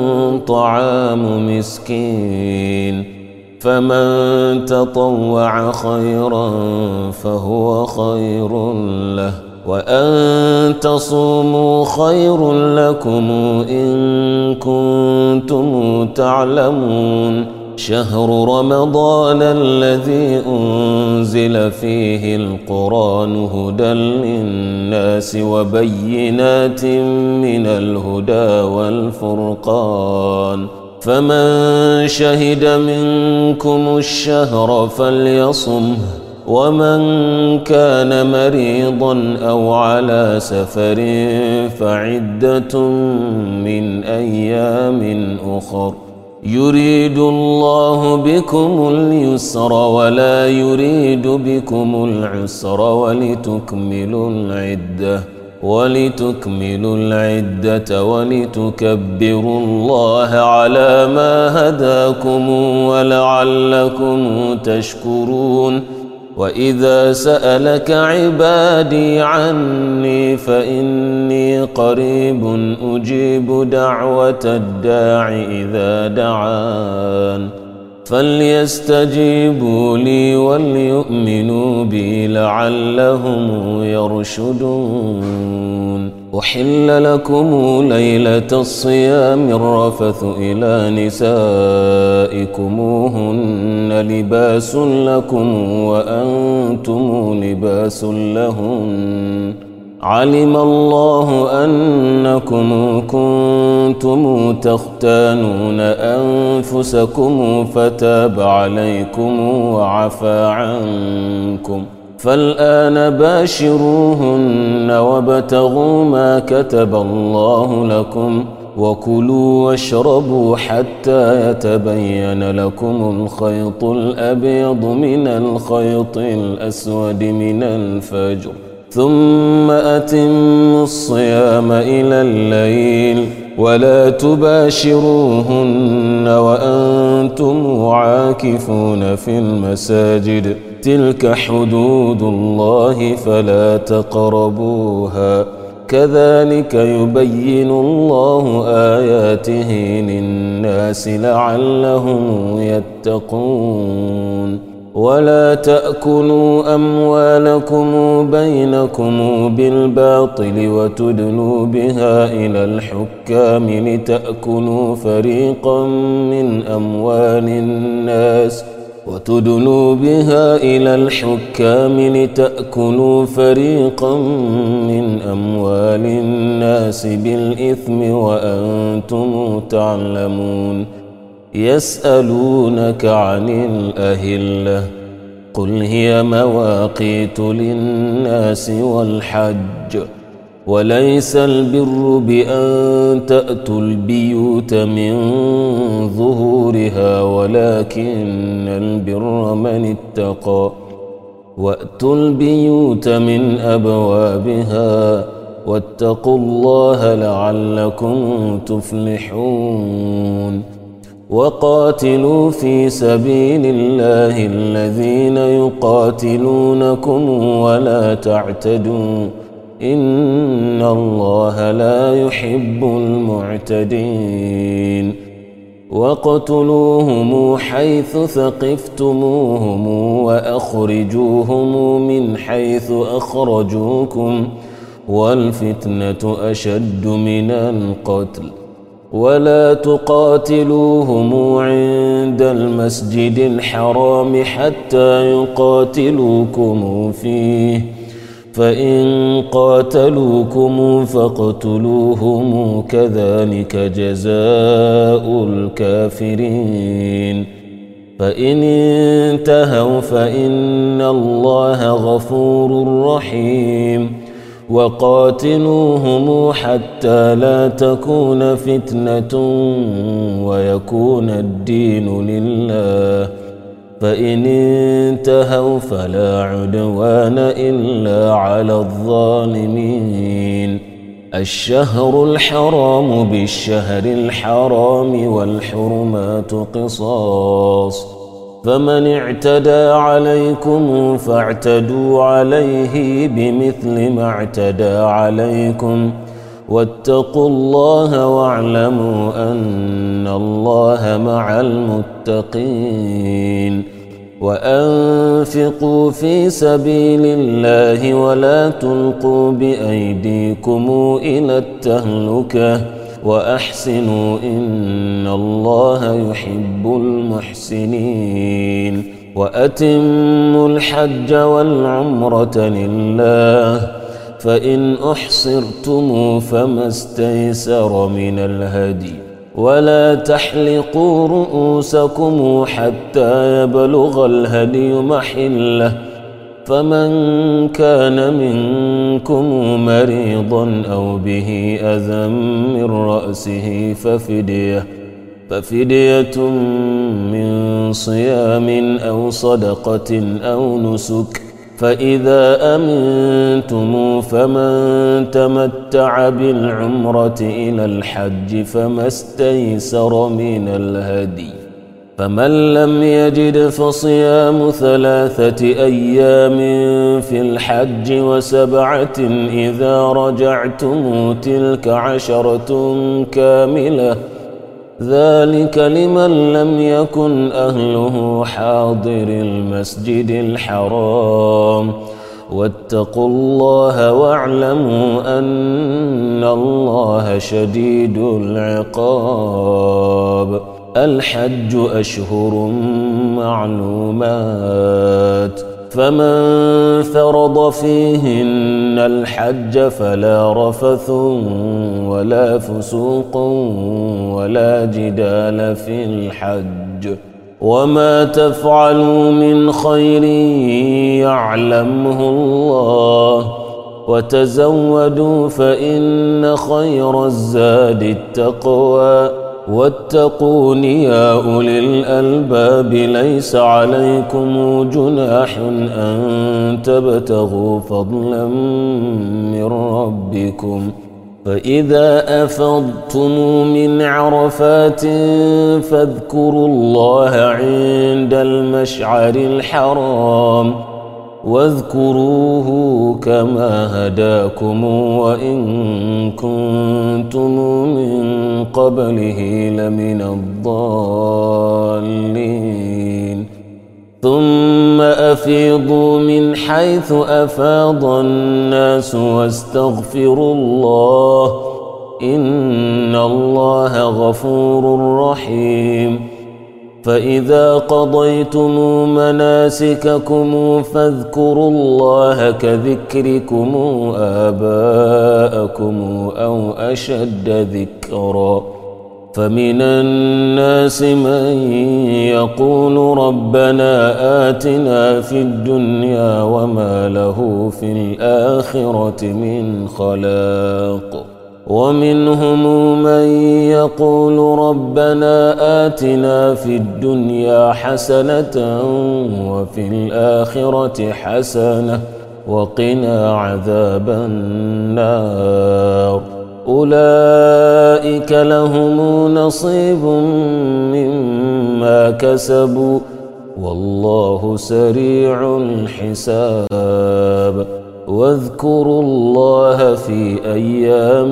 طعام مسكين، فمن تطوع خيرا فهو خير له، وأن تصوموا خير لكم إن كنتم تعلمون. شهر رمضان الذي أنزل فيه القرآن هدى للناس وبينات من الهدى والفرقان، فمن شهد منكم الشهر فليصمه، ومن كان مريضا أو على سفر فعدة من أيام أخر. يريد الله بكم اليسر ولا يريد بكم العسر ولتكملوا العدة ولتكبروا الله على ما هداكم ولعلكم تشكرون. وإذا سألك عبادي عني فإني قريب أجيب دعوة الداع إذا دعان، فليستجيبوا لي وليؤمنوا بي لعلهم يرشدون. أحل لكم ليلة الصيام الرفث إلى نسائكم هن لباس لكم وأنتم لباس لهن، علم الله أنكم كنتم تختانون أنفسكم فتاب عليكم وعفى عنكم، فالآن باشروهن وابتغوا ما كتب الله لكم، وكلوا واشربوا حتى يتبين لكم الخيط الأبيض من الخيط الأسود من الفجر، ثم أتموا الصيام إلى الليل، ولا تباشروهن وأنتم عاكفون في المساجد، تلك حدود الله فلا تقربوها، كذلك يبين الله آياته للناس لعلهم يتقون. ولا تأكلوا أموالكم بينكم بالباطل وتدلوا بها إلى الحكام لتأكلوا فريقا من أموال الناس تدلوا بها إلى الحكام لتأكلوا فريقا من أموال الناس بالإثم وأنتم تعلمون يسألونك عن الأهلة قل هي مواقيت للناس والحج وليس البر بأن تأتوا البيوت من ظهورها ولكن البر من اتقى وأتوا البيوت من أبوابها واتقوا الله لعلكم تفلحون وقاتلوا في سبيل الله الذين يقاتلونكم ولا تعتدوا إن الله لا يحب المعتدين وقتلوهم حيث ثقفتموهم وأخرجوهم من حيث أخرجوكم والفتنة أشد من القتل ولا تقاتلوهم عند المسجد الحرام حتى يقاتلوكم فيه فإن قاتلوكم فاقتلوهم كذلك جزاء الكافرين فإن انتهوا فإن الله غفور رحيم وقاتلوهم حتى لا تكون فتنة ويكون الدين لله فإن انتهوا فلا عدوان إلا على الظالمين الشهر الحرام بالشهر الحرام والحرمات قصاص فمن اعتدى عليكم فاعتدوا عليه بمثل ما اعتدى عليكم واتقوا الله واعلموا أن الله مع المتقين وأنفقوا في سبيل الله ولا تلقوا بأيديكم إلى التهلكة وأحسنوا إن الله يحب المحسنين وأتموا الحج والعمرة لله فإن أحصرتم فما استيسر من الهدي ولا تحلقوا رؤوسكم حتى يبلغ الهدي محله فمن كان منكم مريضا أو به أذى من رأسه ففدية من صيام أو صدقة أو نسك فإذا أمنتم فمن تمتع بالعمرة إلى الحج فما استيسر من الهدي فمن لم يجد فصيام 3 أيام في الحج و7 إذا رجعتم تلك 10 كاملة ذلك لمن لم يكن أهله حاضر المسجد الحرام واتقوا الله واعلموا أن الله شديد العقاب الحج أشهر معلومات فمن فرض فيهن الحج فلا رفث ولا فسوق ولا جدال في الحج وما تفعلوا من خير يعلمه الله وتزودوا فإن خير الزاد التقوى واتقون يا أولي الألباب ليس عليكم جناح أن تبتغوا فضلا من ربكم فإذا أفضتم من عرفات فاذكروا الله عند المشعر الحرام واذكروه كما هداكم وإن كنتم من قبله لمن الضالين ثم أفيضوا من حيث أفاض الناس واستغفروا الله إن الله غفور رحيم فإذا قضيتم مناسككم فاذكروا الله كذكركم آباءكم أو أشد ذكرا فمن الناس من يقول ربنا آتنا في الدنيا وما له في الآخرة من خلاق ومنهم من يقول ربنا آتنا في الدنيا حسنة وفي الآخرة حسنة وقنا عذاب النار أولئك لهم نصيب مما كسبوا والله سريع الحساب واذكروا الله في أيام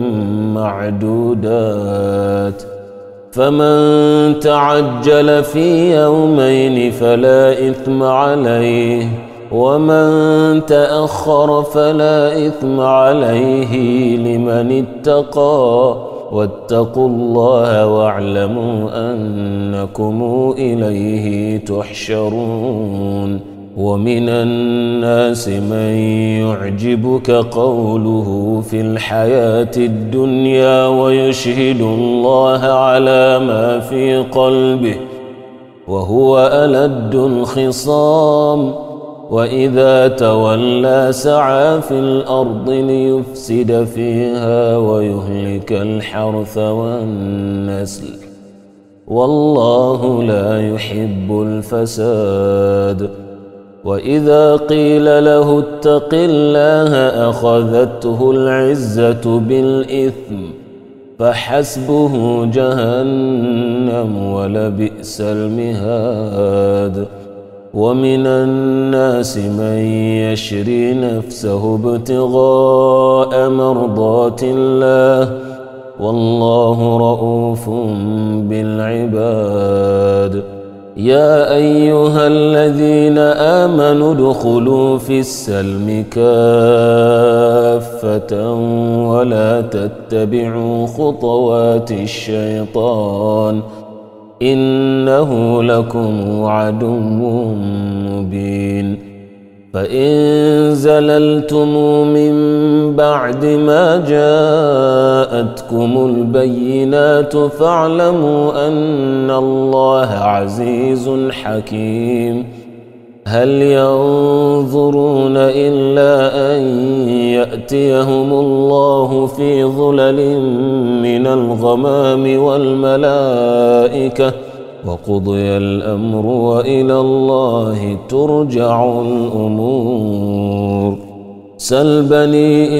معدودات فمن تعجل في يومين فلا إثم عليه ومن تأخر فلا إثم عليه لمن اتقى واتقوا الله واعلموا أنكم إليه تحشرون ومن الناس من يعجبك قوله في الحياة الدنيا ويشهد الله على ما في قلبه وهو ألد الخصام وإذا تولى سعى في الأرض ليفسد فيها ويهلك الحرث والنسل والله لا يحب الفساد وإذا قيل له اتق الله أخذته العزة بالإثم فحسبه جهنم ولبئس المهاد ومن الناس من يشري نفسه ابتغاء مرضات الله والله رؤوف بالعباد يا أيها الذين آمنوا ادخلوا في السلم كافة ولا تتبعوا خطوات الشيطان إنه لكم عدو مبين فإن زللتم من بعد ما جاءتكم البينات فاعلموا أن الله عزيز حكيم هل ينظرون إلا أن يأتيهم الله في ظلل من الغمام والملائكة وقضي الأمر وإلى الله ترجع الأمور سل بني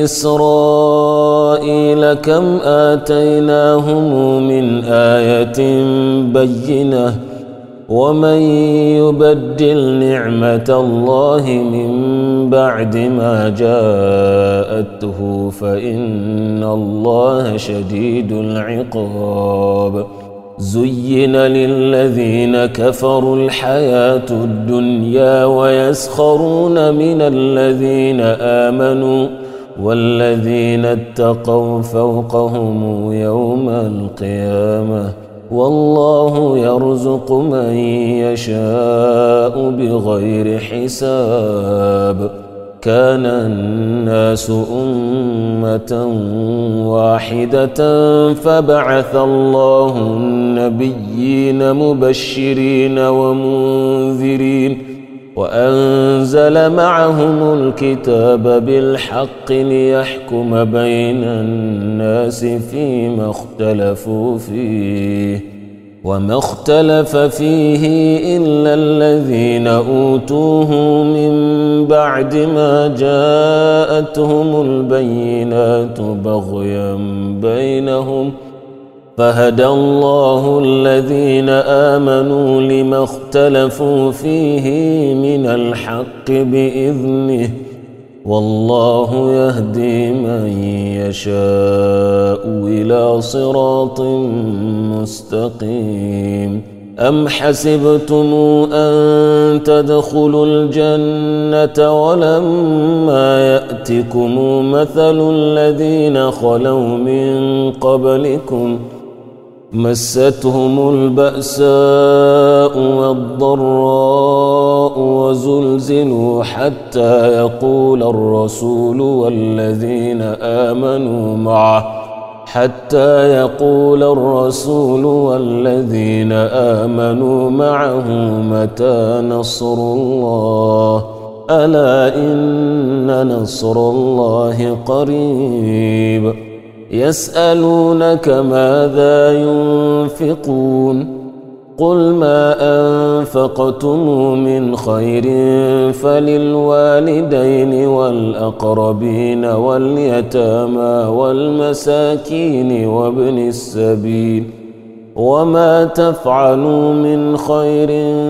إسرائيل كم آتيناهم من آية بينة ومن يبدل نعمة الله من بعد ما جاءته فإن الله شديد العقاب زين للذين كفروا الحياة الدنيا ويسخرون من الذين آمنوا والذين اتقوا فوقهم يوم القيامة والله يرزق من يشاء بغير حساب كان الناس أمة واحدة فبعث الله النبيين مبشرين ومنذرين وأنزل معهم الكتاب بالحق ليحكم بين الناس فيما اختلفوا فيه وما اختلف فيه إلا الذين أوتوه من بعد ما جاءتهم البينات بغيا بينهم فهدى الله الذين آمنوا لما اختلفوا فيه من الحق بإذنه والله يهدي من يشاء إلى صراط مستقيم أم حسبتم أن تدخلوا الجنة ولما يأتكم مثل الذين خلوا من قبلكم مستهم البأساء والضراء وزلزلوا حتى يقول الرسول والذين آمنوا معه متى نصر الله ألا إن نصر الله قريب يسألونك ماذا ينفقون قل ما أنفقتم من خير فللوالدين والأقربين واليتامى والمساكين وابن السبيل وما تفعلوا من خير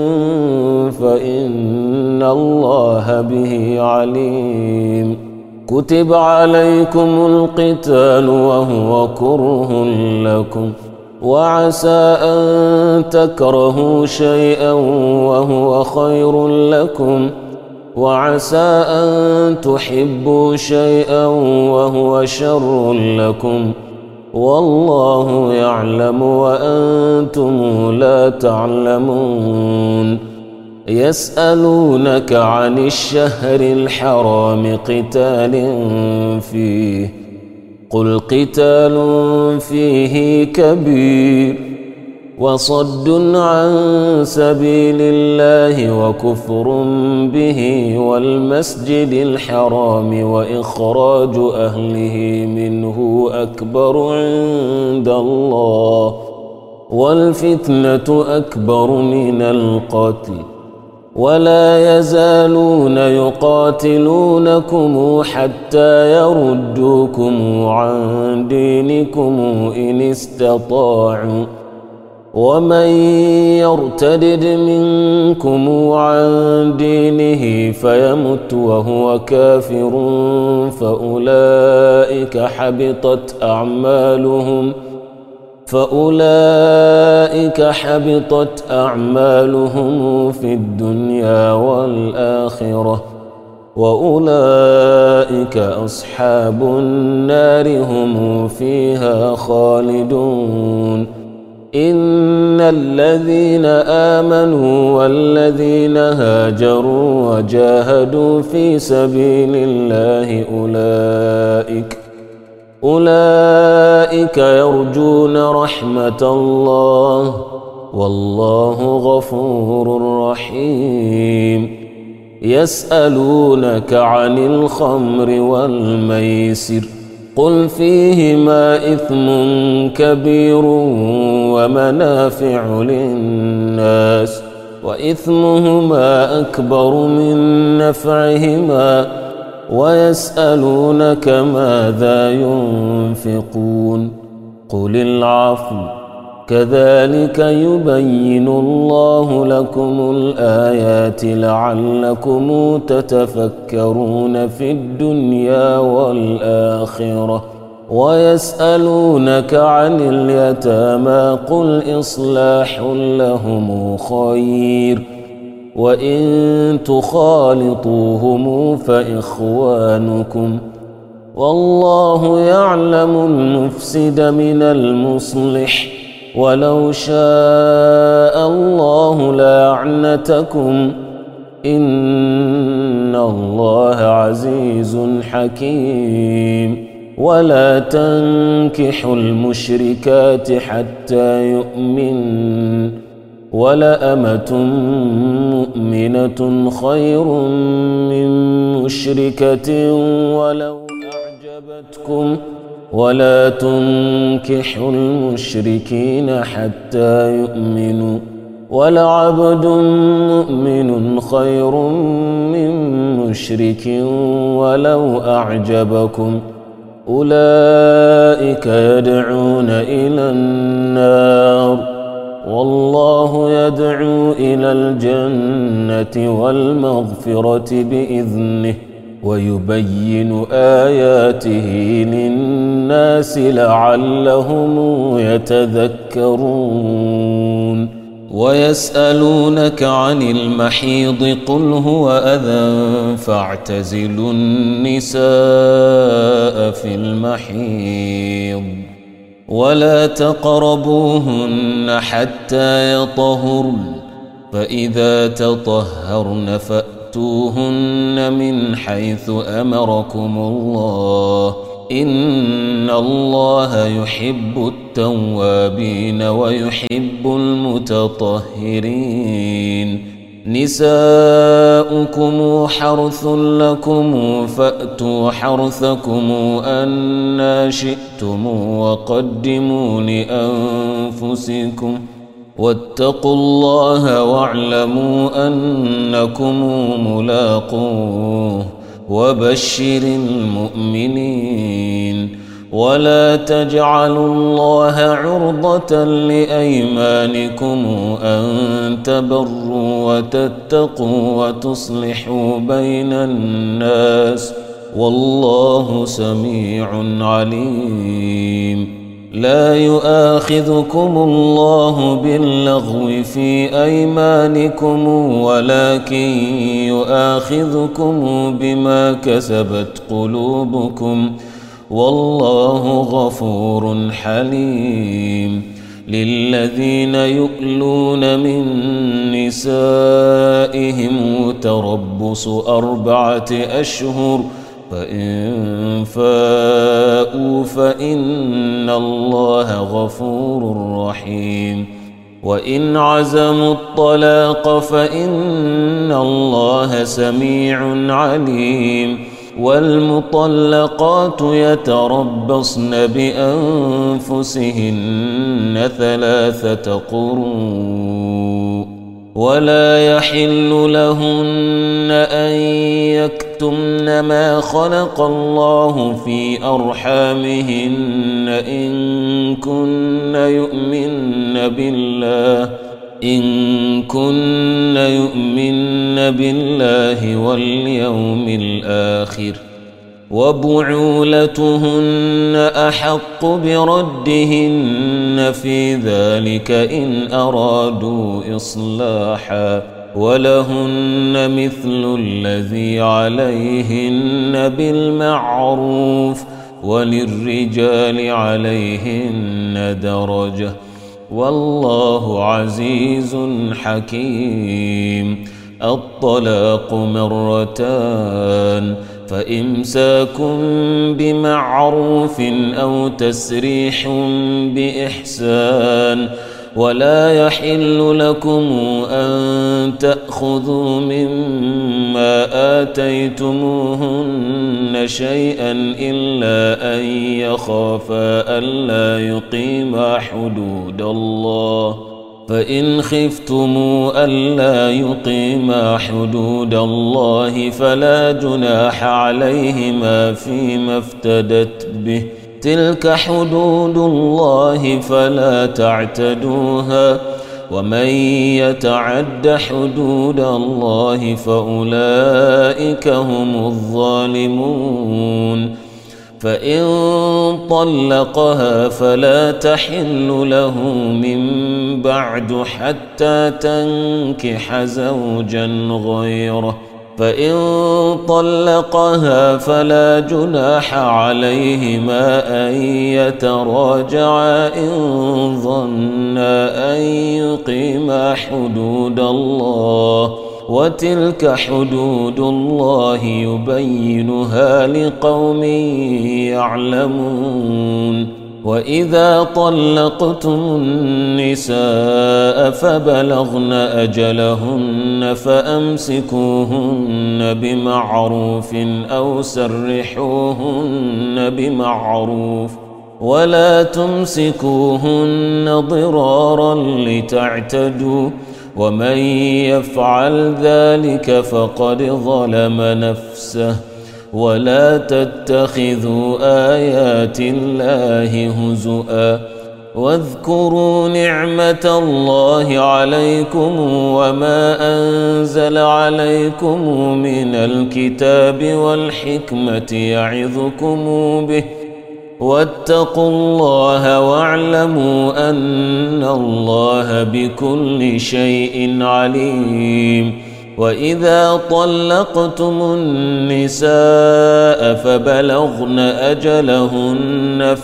فإن الله به عليم كتب عليكم القتال وهو كره لكم وعسى أن تكرهوا شيئا وهو خير لكم وعسى أن تحبوا شيئا وهو شر لكم والله يعلم وأنتم لا تعلمون يسألونك عن الشهر الحرام قتال فيه قل قتال فيه كبير وصد عن سبيل الله وكفر به والمسجد الحرام وإخراج أهله منه أكبر عند الله والفتنة أكبر من القتل ولا يزالون يقاتلونكم حتى يردوكم عن دينكم إن استطاعوا ومن يرتدد منكم عن دينه فيمت وهو كافر فأولئك حبطت أعمالهم في الدنيا والآخرة وأولئك أصحاب النار هم فيها خالدون إن الذين آمنوا والذين هاجروا وجاهدوا في سبيل الله أولئك يرجون رحمة الله والله غفور رحيم يسألونك عن الخمر والميسر قل فيهما إثم كبير ومنافع للناس وإثمهما أكبر من نفعهما ويسألونك ماذا ينفقون قل العفو كذلك يبين الله لكم الآيات لعلكم تتفكرون في الدنيا والآخرة ويسألونك عن اليتامى قل إصلاح لهم خير وإن تخالطوهم فإخوانكم والله يعلم المفسد من المصلح ولو شاء الله لأعنتكم إن الله عزيز حكيم ولا تنكحوا المشركات حتى يؤمنوا ولأمة مؤمنة خير من مشركة ولو أعجبتكم ولا تنكحوا المشركين حتى يؤمنوا ولعبد مؤمن خير من مشرك ولو أعجبكم أولئك يدعون إلى النار والله يدعو إلى الجنة والمغفرة بإذنه ويبين آياته للناس لعلهم يتذكرون ويسألونك عن المحيض قل هو أذى فاعتزلوا النساء في المحيض ولا تقربوهن حتى يطهرن فإذا تطهرن فأتوهن من حيث أمركم الله إن الله يحب التوابين ويحب المتطهرين نساؤكم حرث لكم فأتوا حرثكم أنى شئتم وقدموا لأنفسكم واتقوا الله واعلموا أنكم ملاقوه وبشر المؤمنين ولا تجعلوا الله عرضة لأيمانكم أن تبروا وتتقوا وتصلحوا بين الناس والله سميع عليم لا يؤاخذكم الله باللغو في أيمانكم ولكن يؤاخذكم بما كسبت قلوبكم والله غفور حليم للذين يؤلون من نسائهم تربص 4 أشهر فإن فاءوا فإن الله غفور رحيم وإن عزموا الطلاق فإن الله سميع عليم والمطلقات يتربصن بأنفسهن 3 قروء ولا يحل لهن أن يكتمن ما خلق الله في أرحامهن إن كن يؤمن بالله واليوم الآخر وبعولتهن أحق بردهن في ذلك إن أرادوا إصلاحا ولهن مثل الذي عليهن بالمعروف وللرجال عليهن درجة والله عزيز حكيم الطلاق 2 فإمساك بمعروف أو تسريح بإحسان ولا يحل لكم أن تأخذوا مما آتيتموهن شيئا إلا أن يخافا ألا يقيما حدود الله فإن خفتموا ألا يقيما حدود الله فلا جناح عليهما فيما افتدت به تلك حدود الله فلا تعتدوها ومن يتعد حدود الله فأولئك هم الظالمون فإن طلقها فلا تحل له من بعد حتى تنكح زوجا غيره فإن طلقها فلا جناح عليهما أن يتراجعا إن ظنا أن يقيما حدود الله وتلك حدود الله يبينها لقوم يعلمون وإذا طلقتم النساء فبلغن أجلهن فأمسكوهن بمعروف أو سرحوهن بمعروف ولا تمسكوهن ضرارا لتعتدوا ومن يفعل ذلك فقد ظلم نفسه ولا تتخذوا آيات الله هزؤا واذكروا نعمة الله عليكم وما أنزل عليكم من الكتاب والحكمة يعظكم به واتقوا الله واعلموا أن الله بكل شيء عليم وإذا طلقتم النساء فبلغن أجلهن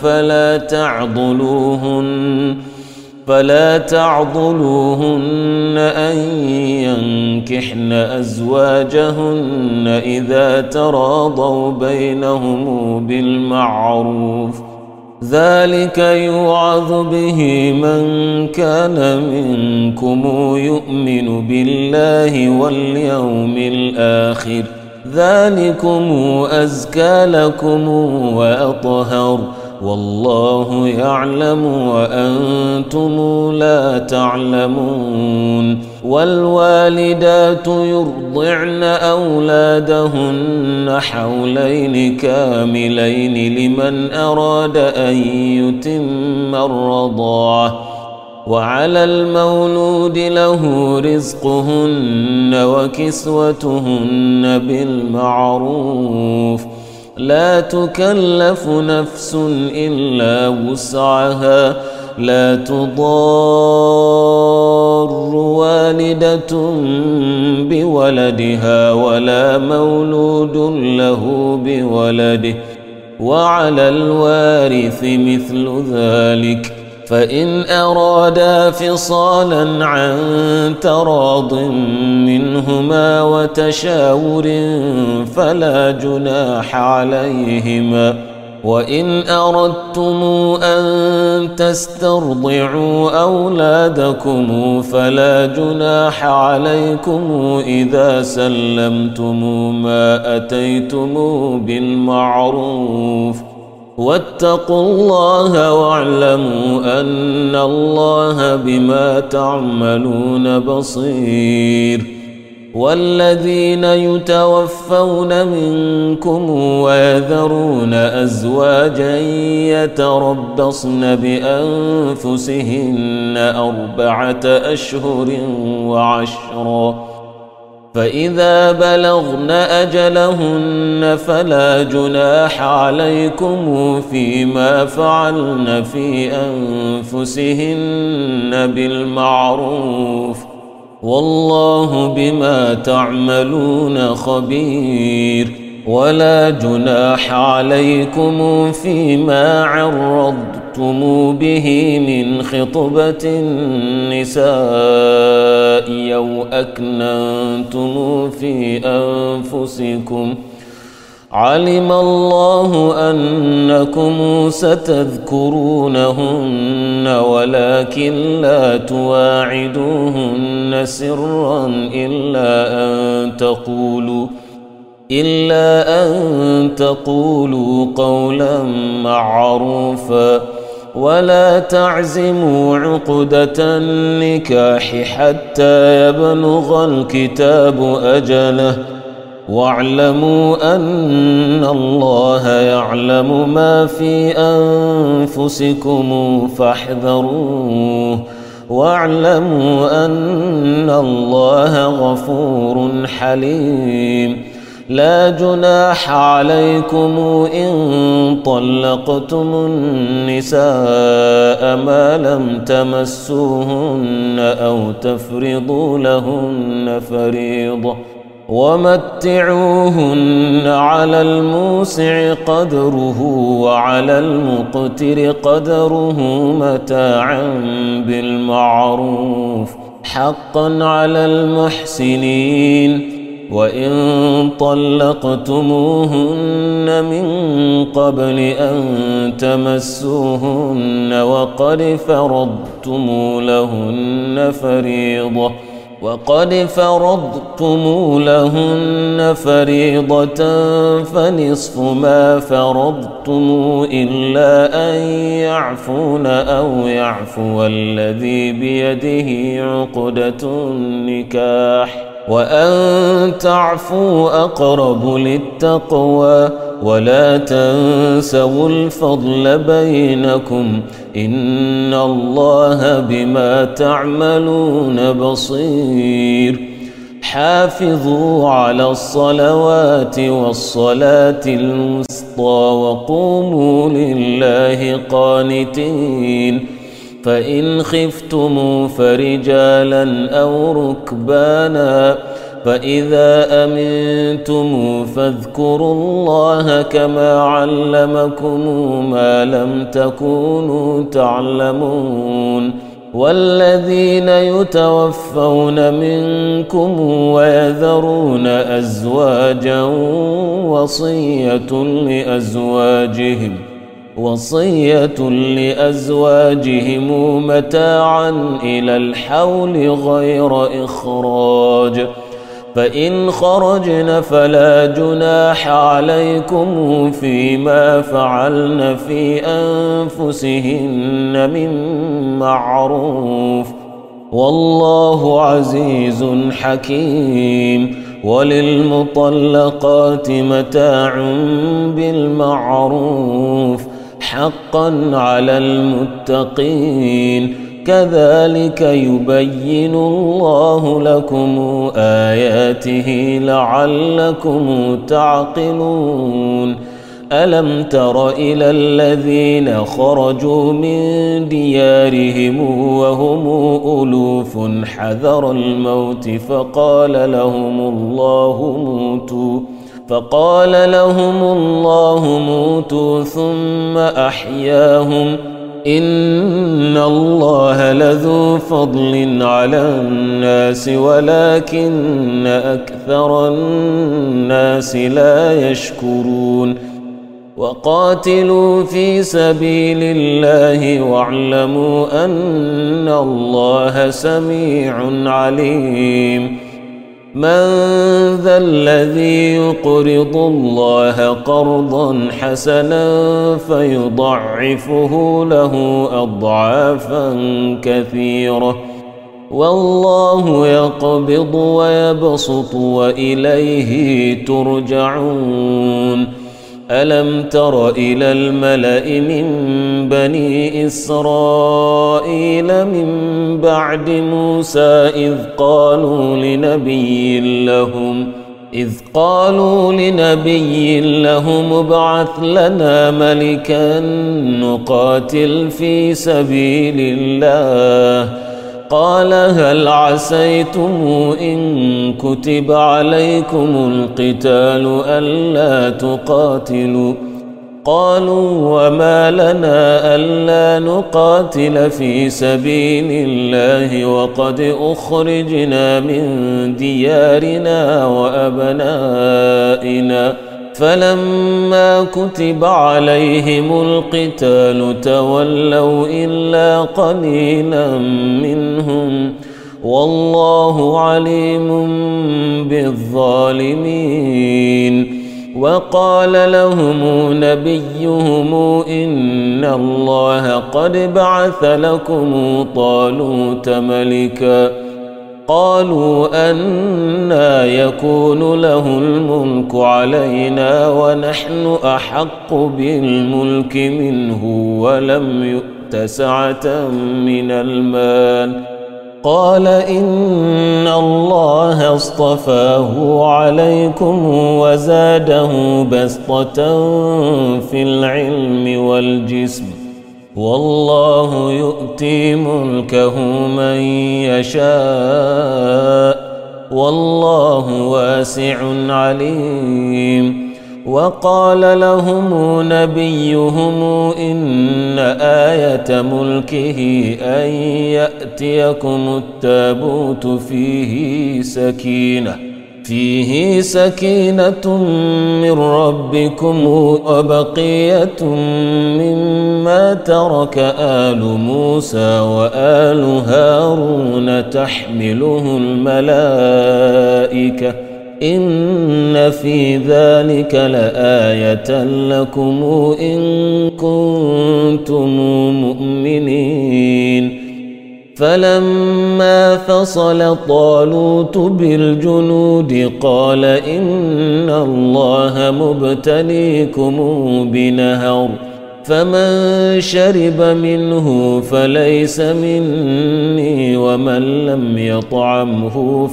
فلا تعضلوهن أن ينكحن أزواجهن إذا تراضوا بينهم بالمعروف، ذلك يوعظ به من كان منكم يؤمن بالله واليوم الآخر، ذلكم أزكى لكم وأطهر، والله يعلم وأنتم لا تعلمون. والوالدات يرضعن أولادهن حولين كاملين لمن أراد أن يتم الرضاعة، وعلى المولود له رزقهن وكسوتهن بالمعروف، لا تكلف نفس إلا وسعها، لا تضار والدة بولدها ولا مولود له بولده، وعلى الوارث مثل ذلك، فإن أرادا فصالا عن تراض منهما وتشاور فلا جناح عليهما. وإن أردتم أن تسترضعوا أولادكم فلا جناح عليكم إذا سلمتم ما أتيتم بالمعروف، واتقوا الله واعلموا أن الله بما تعملون بصير. والذين يتوفون منكم ويذرون أزواجا يتربصن بأنفسهن 4 أشهر وعشرا، فإذا بلغن أجلهن فلا جناح عليكم فيما فعلن في أنفسهن بالمعروف، والله بما تعملون خبير. ولا جناح عليكم فيما عرضتم به من خطبة النساء أو أكننتم في أنفسكم، علم الله أنكم ستذكرونهن ولكن لا تواعدوهن سرا إلا أن تقولوا قولا معروفا، ولا تعزموا عقدة النكاح حتى يبلغ الكتاب أجله، واعلموا أن الله يعلم ما في أنفسكم فاحذروه، واعلموا أن الله غفور حليم. لا جناح عليكم إن طلقتم النساء ما لم تمسوهن أو تفرضوا لهن فريضة، ومتعوهن على الموسع قدره وعلى المقتر قدره متاعا بالمعروف، حقا على المحسنين. وإن طلقتموهن من قبل أن تمسوهن وقد فرضتم لهن فريضة فنصف ما فرضتم إلا أن يعفون أو يعفو الذي بيده عقدة النكاح، وأن تعفوا أقرب للتقوى، ولا تنسوا الفضل بينكم، إن الله بما تعملون بصير. حافظوا على الصلوات والصلاة الوسطى وقوموا لله قانتين، فإن خفتم فرجالا أو ركبانا فإذا أمنتم فاذكروا الله كما علمكم ما لم تكونوا تعلمون والذين يتوفون منكم ويذرون أزواجا وصية لأزواجهم متاعا إلى الحول غير إخراج فإن خرجن فلا جناح عليكم فيما فعلن في أنفسهن من معروف والله عزيز حكيم وللمطلقات متاع بالمعروف حقا على المتقين كذلك يبين الله لكم آياته لعلكم تعقلون ألم تر إلى الذين خرجوا من ديارهم وهم ألوف حذر الموت فقال لهم الله موتوا ثم أحياهم إن الله لذو فضل على الناس ولكن أكثر الناس لا يشكرون وقاتلوا في سبيل الله واعلموا أن الله سميع عليم من ذا الذي يقرض الله قرضا حسنا فيضعفه له أضعافا كثيرة والله يقبض ويبسط وإليه ترجعون ألم تر إلى الملأ من بني إسرائيل من بعد موسى إذ قالوا لنبي لهم ابعث لنا ملكا نقاتل في سبيل الله قال هل عسيتم إن كتب عليكم القتال ألا تقاتلوا قالوا وما لنا ألا نقاتل في سبيل الله وقد أخرجنا من ديارنا وأبنائنا فلما كتب عليهم القتال تولوا إلا قليلا منهم والله عليم بالظالمين وقال لهم نبيهم إن الله قد بعث لكم طالوت ملكا قالوا أنى يكون له الملك علينا ونحن أحق بالملك منه ولم يؤت سعة من المال قال إن الله اصطفاه عليكم وزاده بسطة في العلم والجسم والله يؤتي ملكه من يشاء والله واسع عليم وقال لهم نبيهم إن آية ملكه أن يأتيكم التابوت فيه سكينة من ربكم وبقية مما ترك آل موسى وآل هارون تحمله الملائكة إن في ذلك لآية لكم إن كنتم مؤمنين فلما فصل طالوت بالجنود قال إن الله مبتليكم بنهر فمن شرب منه فليس مني ومن لم يطعمه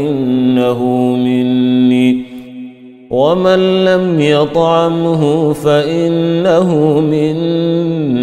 فإنه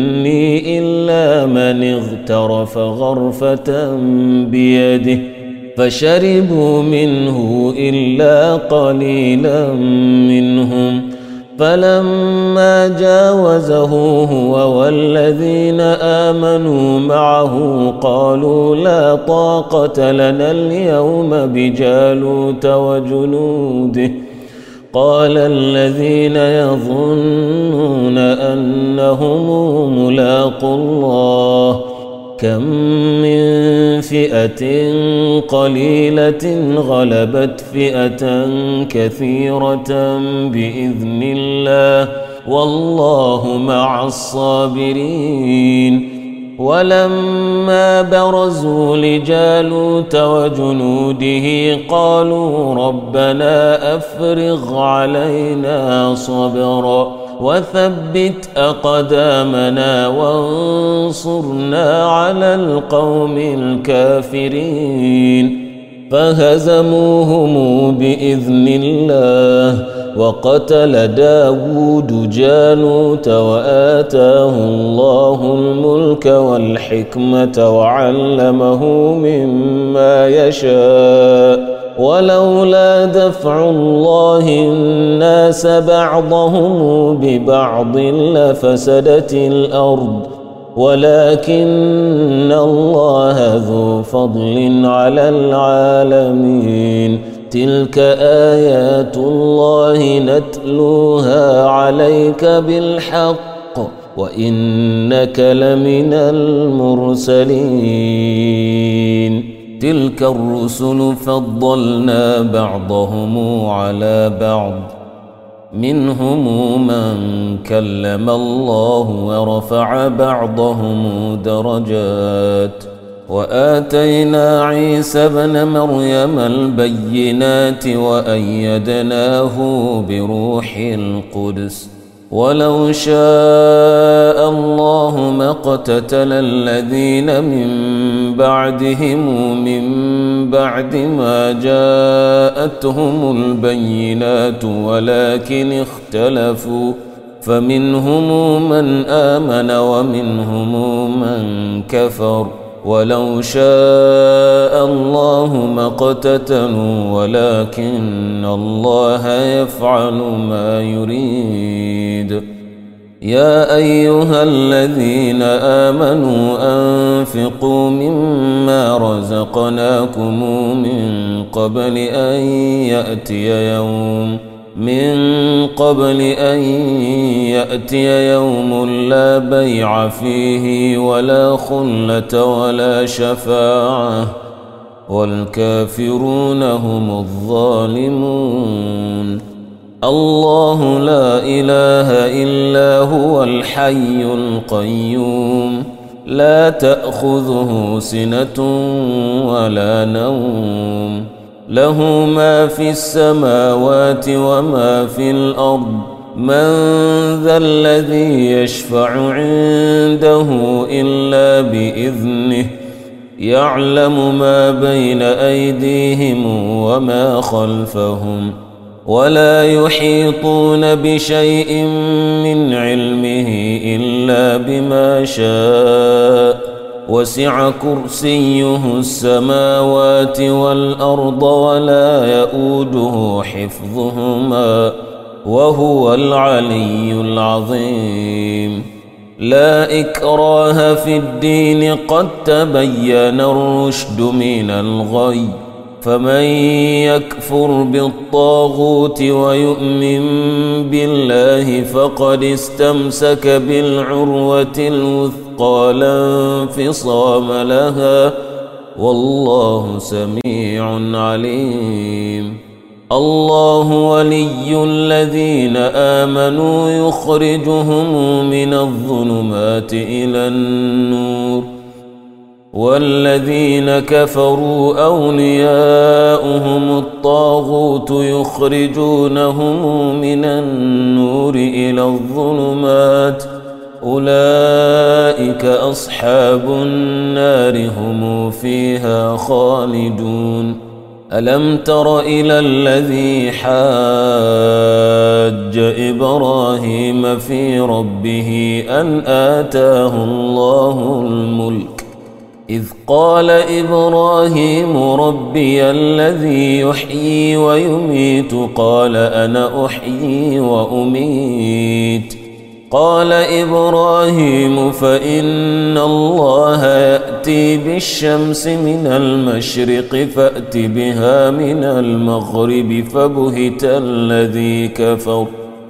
مني إلا من اغترف غرفة بيده فشربوا منه إلا قليلا منهم. فلما جاوزه هو والذين آمنوا معه قالوا لا طاقة لنا اليوم بجالوت وجنوده. قال الذين يظنون أنهم ملاقو الله كم من فئة قليلة غلبت فئة كثيرة بإذن الله والله مع الصابرين. ولما برزوا لجالوت وجنوده قالوا ربنا أفرغ علينا صبرا وثبت أقدامنا وانصرنا على القوم الكافرين. فهزموهم بإذن الله وقتل داود جالوت وآتاه الله الملك والحكمة وعلمه مما يشاء. ولولا دفع الله الناس بعضهم ببعض لفسدت الأرض ولكن الله ذو فضل على العالمين. تلك آيات الله نتلوها عليك بالحق وإنك لمن المرسلين. تلك الرسل فضلنا بعضهم على بعض منهم من كلم الله ورفع بعضهم درجات. وآتينا عيسى ابن مريم البينات وأيدناه بروح القدس. ولو شاء الله ما اقتتل الذين من بعدهم من بعد ما جاءتهم البينات ولكن اختلفوا فمنهم من آمن ومنهم من كفر. ولو شاء الله ما اقتتلوا ولكن الله يفعل ما يريد. يا أيها الذين آمنوا أنفقوا مما رزقناكم من قبل أن يأتي يوم لا بيع فيه ولا خلة ولا شفاعة والكافرون هم الظالمون. الله لا إله إلا هو الحي القيوم لا تأخذه سنة ولا نوم له ما في السماوات وما في الأرض. من ذا الذي يشفع عنده إلا بإذنه يعلم ما بين أيديهم وما خلفهم ولا يحيطون بشيء من علمه إلا بما شاء. وسع كرسيه السماوات والأرض ولا يؤوده حفظهما وهو العلي العظيم. لا إكراه في الدين قد تبين الرشد من الغي. فمن يكفر بالطاغوت ويؤمن بالله فقد استمسك بالعروة الوثقى لا انفصام لها والله سميع عليم. الله ولي الذين آمنوا يخرجهم من الظلمات إلى النور والذين كفروا أولياؤهم الطاغوت يخرجونهم من النور إلى الظلمات أولئك أصحاب النار هم فيها خالدون. ألم تر إلى الذي حاج إبراهيم في ربه أن آتاه الله الملك إذ قال إبراهيم ربي الذي يحيي ويميت قال أنا أحيي وأميت قال إبراهيم فإن الله يأتي بالشمس من المشرق فأت بها من المغرب فبهت الذي كفر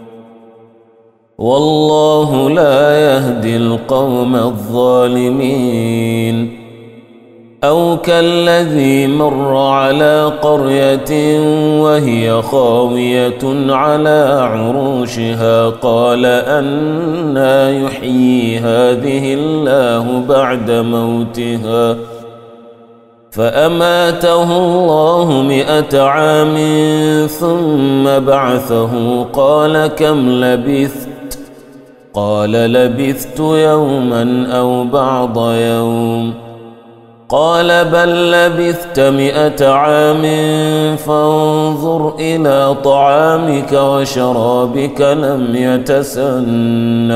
والله لا يهدي القوم الظالمين أو كالذي مر على قرية وهي خاوية على عروشها قال أنى يحيي هذه الله بعد موتها فأماته الله 100 عام ثم بعثه قال كم لبثت قال لبثت يوما أو بعض يوم قال بل لبثت 100 عام فانظر إلى طعامك وشرابك لم يتسنه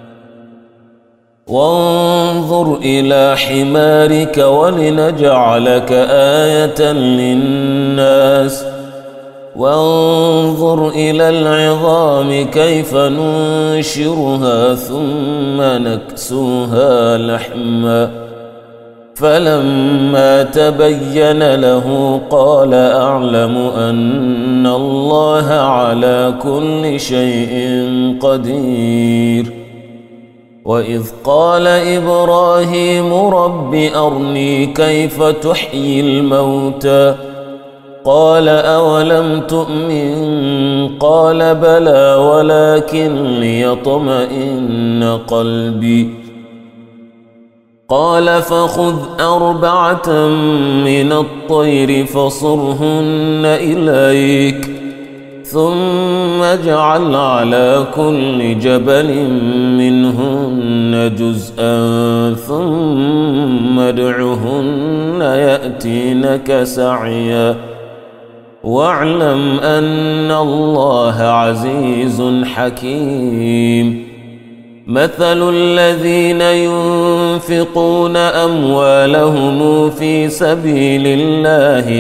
وانظر إلى حمارك ولنجعلك آية للناس وانظر إلى العظام كيف ننشرها ثم نكسوها لحما فلما تبين له قال أعلم أن الله على كل شيء قدير وإذ قال إبراهيم رب أرني كيف تحيي الموتى قال أولم تؤمن قال بلى ولكن ليطمئن قلبي قال فخذ 4 من الطير فصرهن إليك ثم اجعل على كل جبل منهن جزءا ثم ادعهن يأتينك سعيا واعلم أن الله عزيز حكيم مثل الذين ينفقون أموالهم في سبيل الله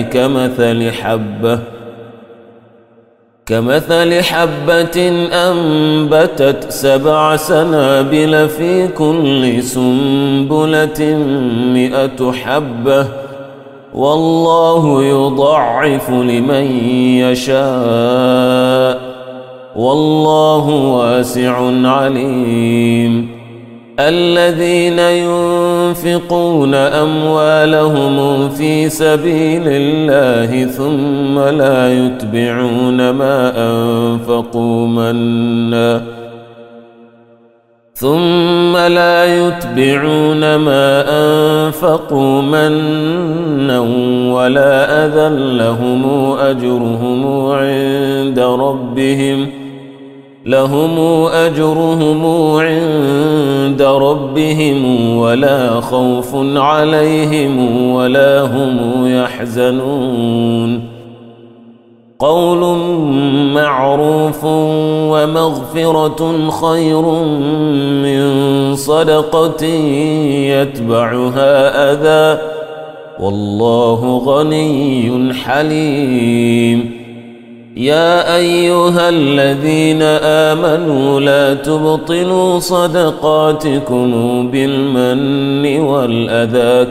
كمثل حبة أنبتت 7 سنابل في كل سنبلة 100 حبة والله يضعف لمن يشاء والله واسع عليم الذين ينفقون أموالهم في سبيل الله ثم لا يتبعون ما أنفقوا منا ولا أذى لهم أجرهم عند ربهم ولا خوف عليهم ولا هم يحزنون قول معروف ومغفرة خير من صدقة يتبعها أذى والله غني حليم يا أيها الذين آمنوا لا تبطلوا صدقاتكم بالمن والأذى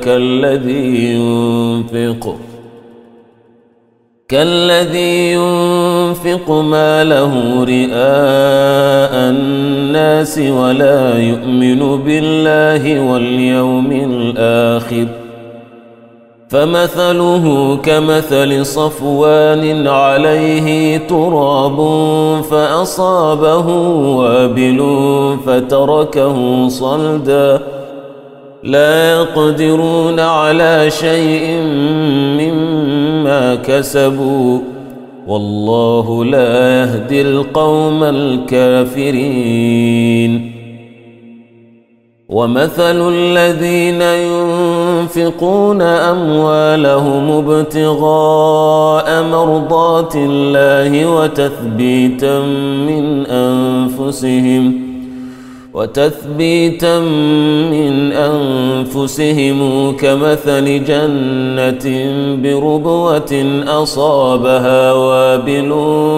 كالذي ينفق ماله رئاء الناس ولا يؤمن بالله واليوم الآخر فمثله كمثل صفوان عليه تراب فأصابه وابل فتركه صلدا لا يقدرون على شيء مما كسبوا والله لا يهدي القوم الكافرين ومثل الذين ينفقون أموالهم ابتغاء مرضات الله وتثبيتا من أنفسهم وتثبيتا من أنفسهم كمثل جنة بربوة أصابها وابل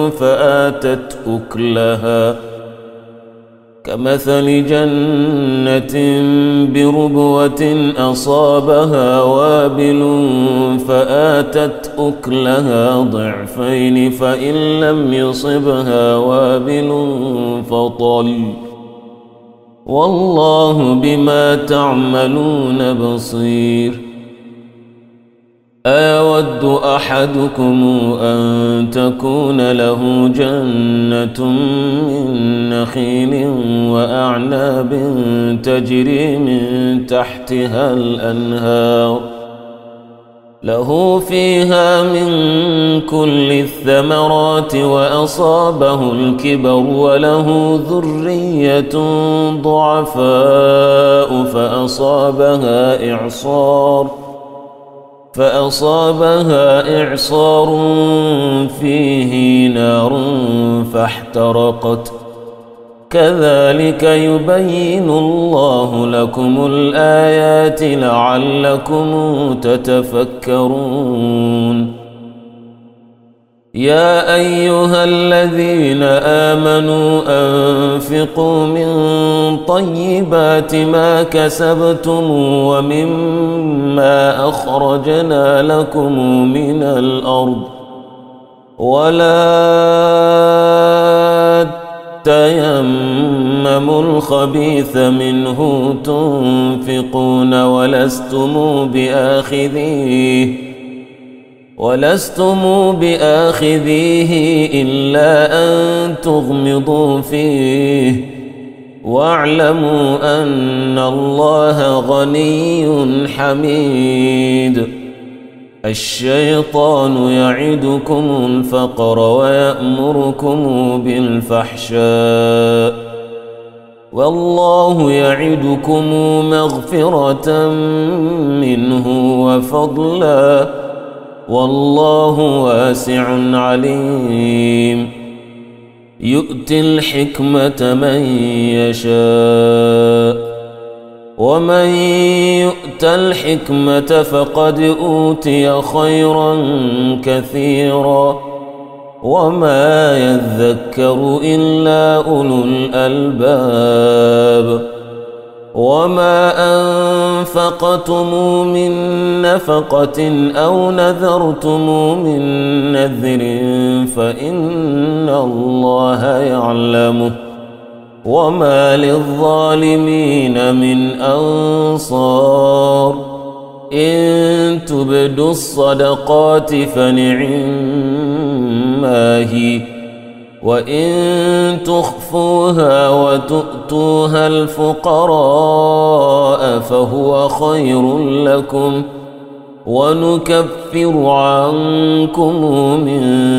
فآتت أكلها ضعفين فإن لم يصبها وابل فطل والله بما تعملون بصير. أيود أحدكم أن تكون له جنة من نخيل وأعناب تجري من تحتها الأنهار له فيها من كل الثمرات وأصابه الكبر وله ذرية ضعفاء فأصابها إعصار فيه نار فاحترقت كذلك يبين الله لكم الآيات لعلكم تتفكرون. يا أيها الذين آمنوا أنفقوا من طيبات ما كسبتم ومما أخرجنا لكم من الأرض ولا تيمموا الخبيث منه تنفقون ولستم بآخذيه إلا أن تغمضوا فيه واعلموا أن الله غني حميد. الشيطان يعدكم الفقر ويأمركم بالفحشاء والله يعدكم مغفرة منه وفضلا والله واسع عليم. يؤتي الحكمة من يشاء ومن يؤت الحكمة فقد أوتي خيرا كثيرا وما يذكر إلا أولو الألباب. وما أنفقتم من نفقة أو نذرتم من نذر فإن الله يعلمه وما للظالمين من أنصار. إن تبدوا الصدقات فنعما هي وإن تخفوها وتؤتوها الفقراء فهو خير لكم ونكفر عنكم من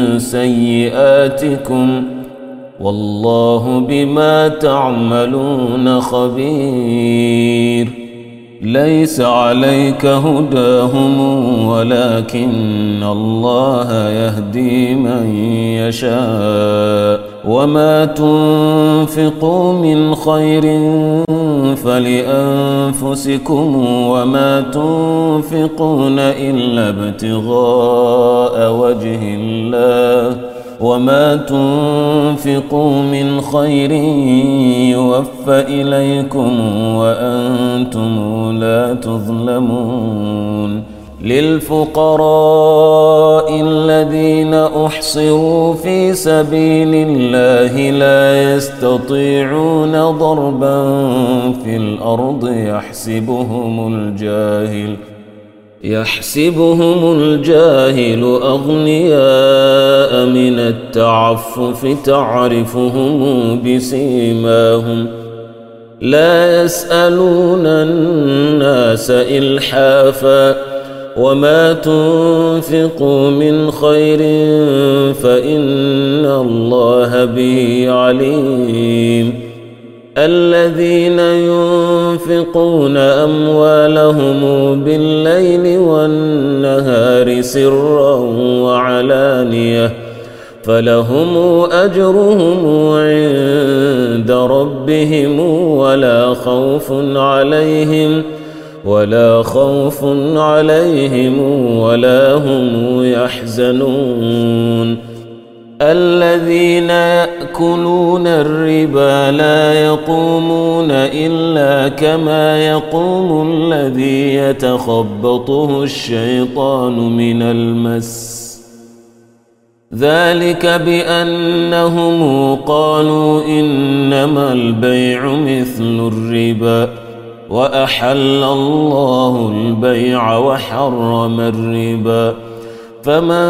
سيئاتكم والله بما تعملون خبير. ليس عليك هداهم ولكن الله يهدي من يشاء وما تنفقوا من خير فلأنفسكم وما تنفقون إلا ابتغاء وجه الله وما تنفقوا من خير يوفى إليكم وأنتم لا تظلمون. للفقراء الذين أحصروا في سبيل الله لا يستطيعون ضربا في الأرض يحسبهم الجاهل أغنياء من التعفف تعرفهم بسيماهم لا يسألون الناس إلحافا وما تنفقوا من خير فإن الله به عليم. الذين ينفقون أموالهم بالليل والنهار سرا وعلانية فلهم أجرهم عند ربهم ولا خوف عليهم ولا هم يحزنون الذين يأكلون الربا لا يقومون إلا كما يقوم الذي يتخبطه الشيطان من المس ذلك بأنهم قالوا إنما البيع مثل الربا وأحل الله البيع وحرم الربا فمن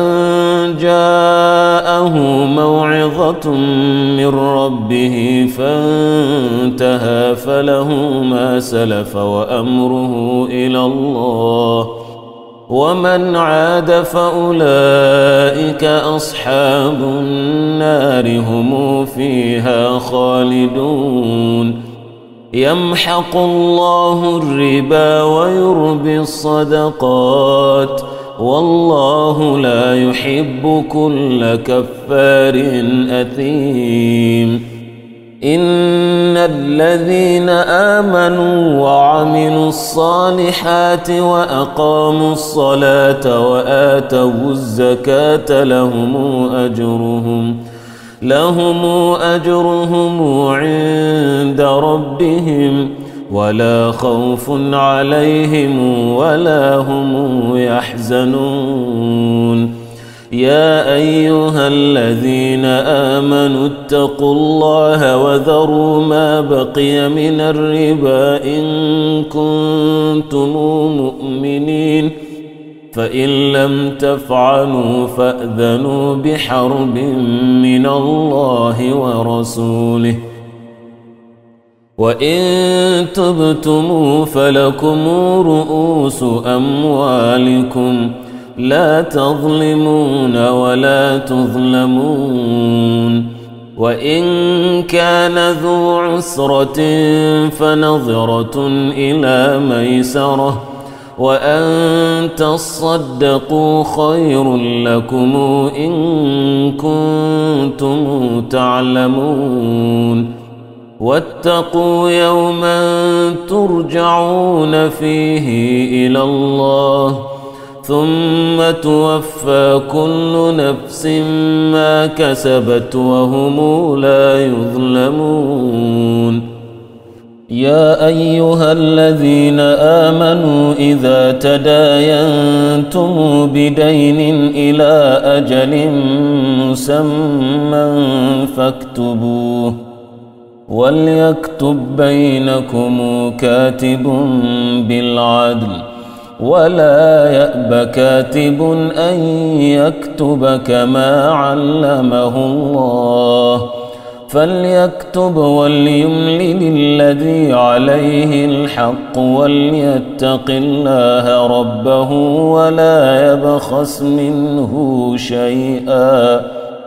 جاءه موعظة من ربه فانتهى فله ما سلف وأمره إلى الله ومن عاد فأولئك أصحاب النار هم فيها خالدون يمحق الله الربا ويربي الصدقات والله لا يحب كل كفار أثيم إن الذين آمنوا وعملوا الصالحات وأقاموا الصلاة وآتوا الزكاة لهم أجرهم عند ربهم ولا خوف عليهم ولا هم يحزنون يا أيها الذين آمنوا اتقوا الله وذروا ما بقي من الربا إن كنتم مؤمنين فإن لم تفعلوا فأذنوا بحرب من الله ورسوله وإن تبتم فلكم رؤوس أموالكم لا تظلمون ولا تظلمون وإن كان ذو عسرة فنظرة إلى ميسرة وأن تصدقوا خير لكم إن كنتم تعلمون واتقوا يوما ترجعون فيه إلى الله ثم توفى كل نفس ما كسبت وهم لا يظلمون يا أيها الذين آمنوا إذا تداينتم بدين إلى أجل مسمى فاكتبوه وليكتب بينكم كاتب بالعدل ولا يأب كاتب أن يكتب كما علمه الله فليكتب وليملل الذي عليه الحق وليتق الله ربه ولا يبخس منه شيئا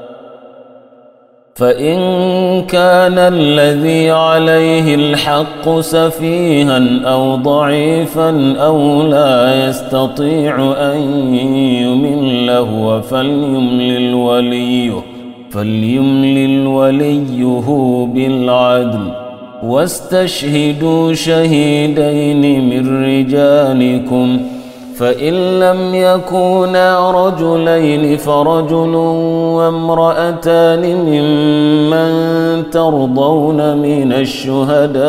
فإن كان الذي عليه الحق سفيها أو ضعيفا أو لا يستطيع أن يمل هو فليملل وليه بالعدل واستشهدوا شهيدين من رجالكم فإن لم يكونا رجلين فرجل وامرأتان ممن ترضون من الشهداء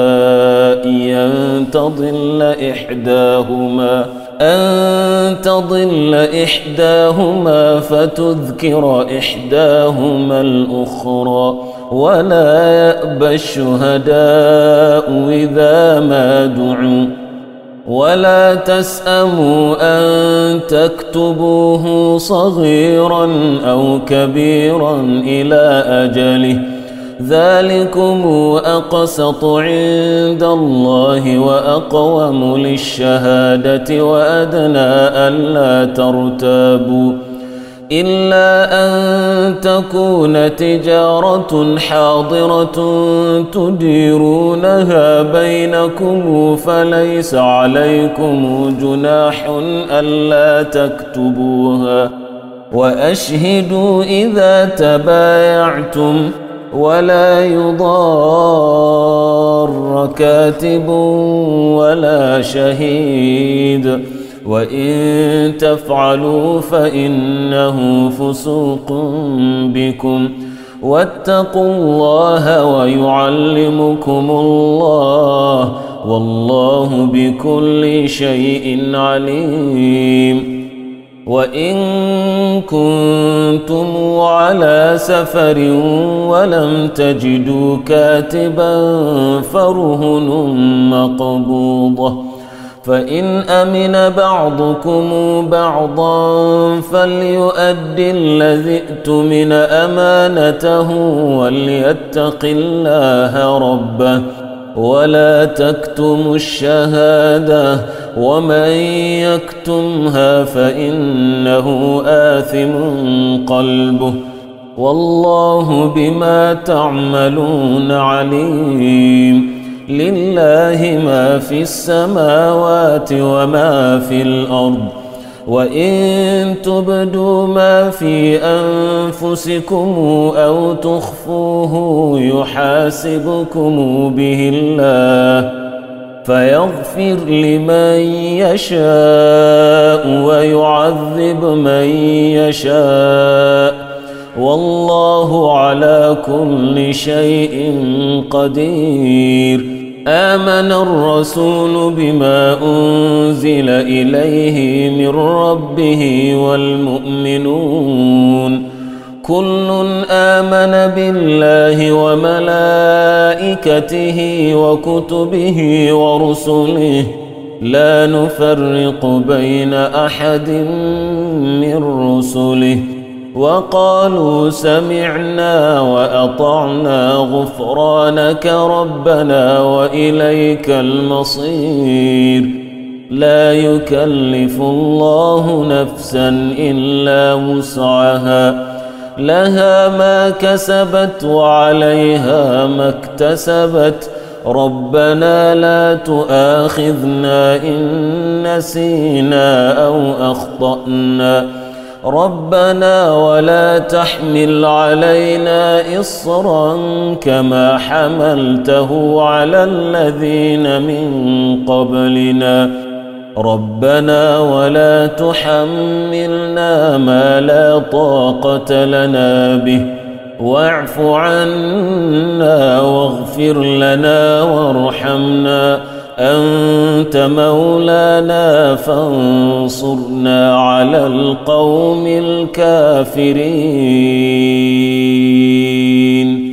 أن تضل إحداهما فتذكر إحداهما الأخرى ولا يأبى الشهداء إذا ما دعوا ولا تسأموا أن تكتبوه صغيرا أو كبيرا إلى أجله ذلكم أقسط عند الله وأقوم للشهادة وأدنى ألا ترتابوا إلا أن تكون تجارة حاضرة تديرونها بينكم فليس عليكم جناح ألا تكتبوها وأشهدوا إذا تبايعتم ولا يضار كاتب ولا شهيد وإن تفعلوا فإنه فسوق بكم واتقوا الله ويعلمكم الله والله بكل شيء عليم. وإن كنتم على سفر ولم تجدوا كاتبا فرهن مقبوضة فإن أمن بعضكم بعضا فليؤد الذي ائتمن أمانته وليتق الله ربه ولا تكتموا الشهادة ومن يكتمها فإنه آثم قلبه والله بما تعملون عليم. لله ما في السماوات وما في الأرض وإن تبدوا ما في أنفسكم أو تخفوه يحاسبكم به الله فيغفر لمن يشاء ويعذب من يشاء والله على كل شيء قدير. آمن الرسول بما أنزل إليه من ربه والمؤمنون كل آمن بالله وملائكته وكتبه ورسله لا نفرق بين أحد من رسله وقالوا سمعنا وأطعنا غفرانك ربنا وإليك المصير. لا يكلف الله نفسا إلا وسعها لها ما كسبت وعليها ما اكتسبت ربنا لا تؤاخذنا إن نسينا أو أخطأنا ربنا ولا تحمل علينا إصرا كما حملته على الذين من قبلنا ربنا ولا تحملنا ما لا طاقة لنا به واعف عنا واغفر لنا وارحمنا أنت مولانا فانصرنا على القوم الكافرين.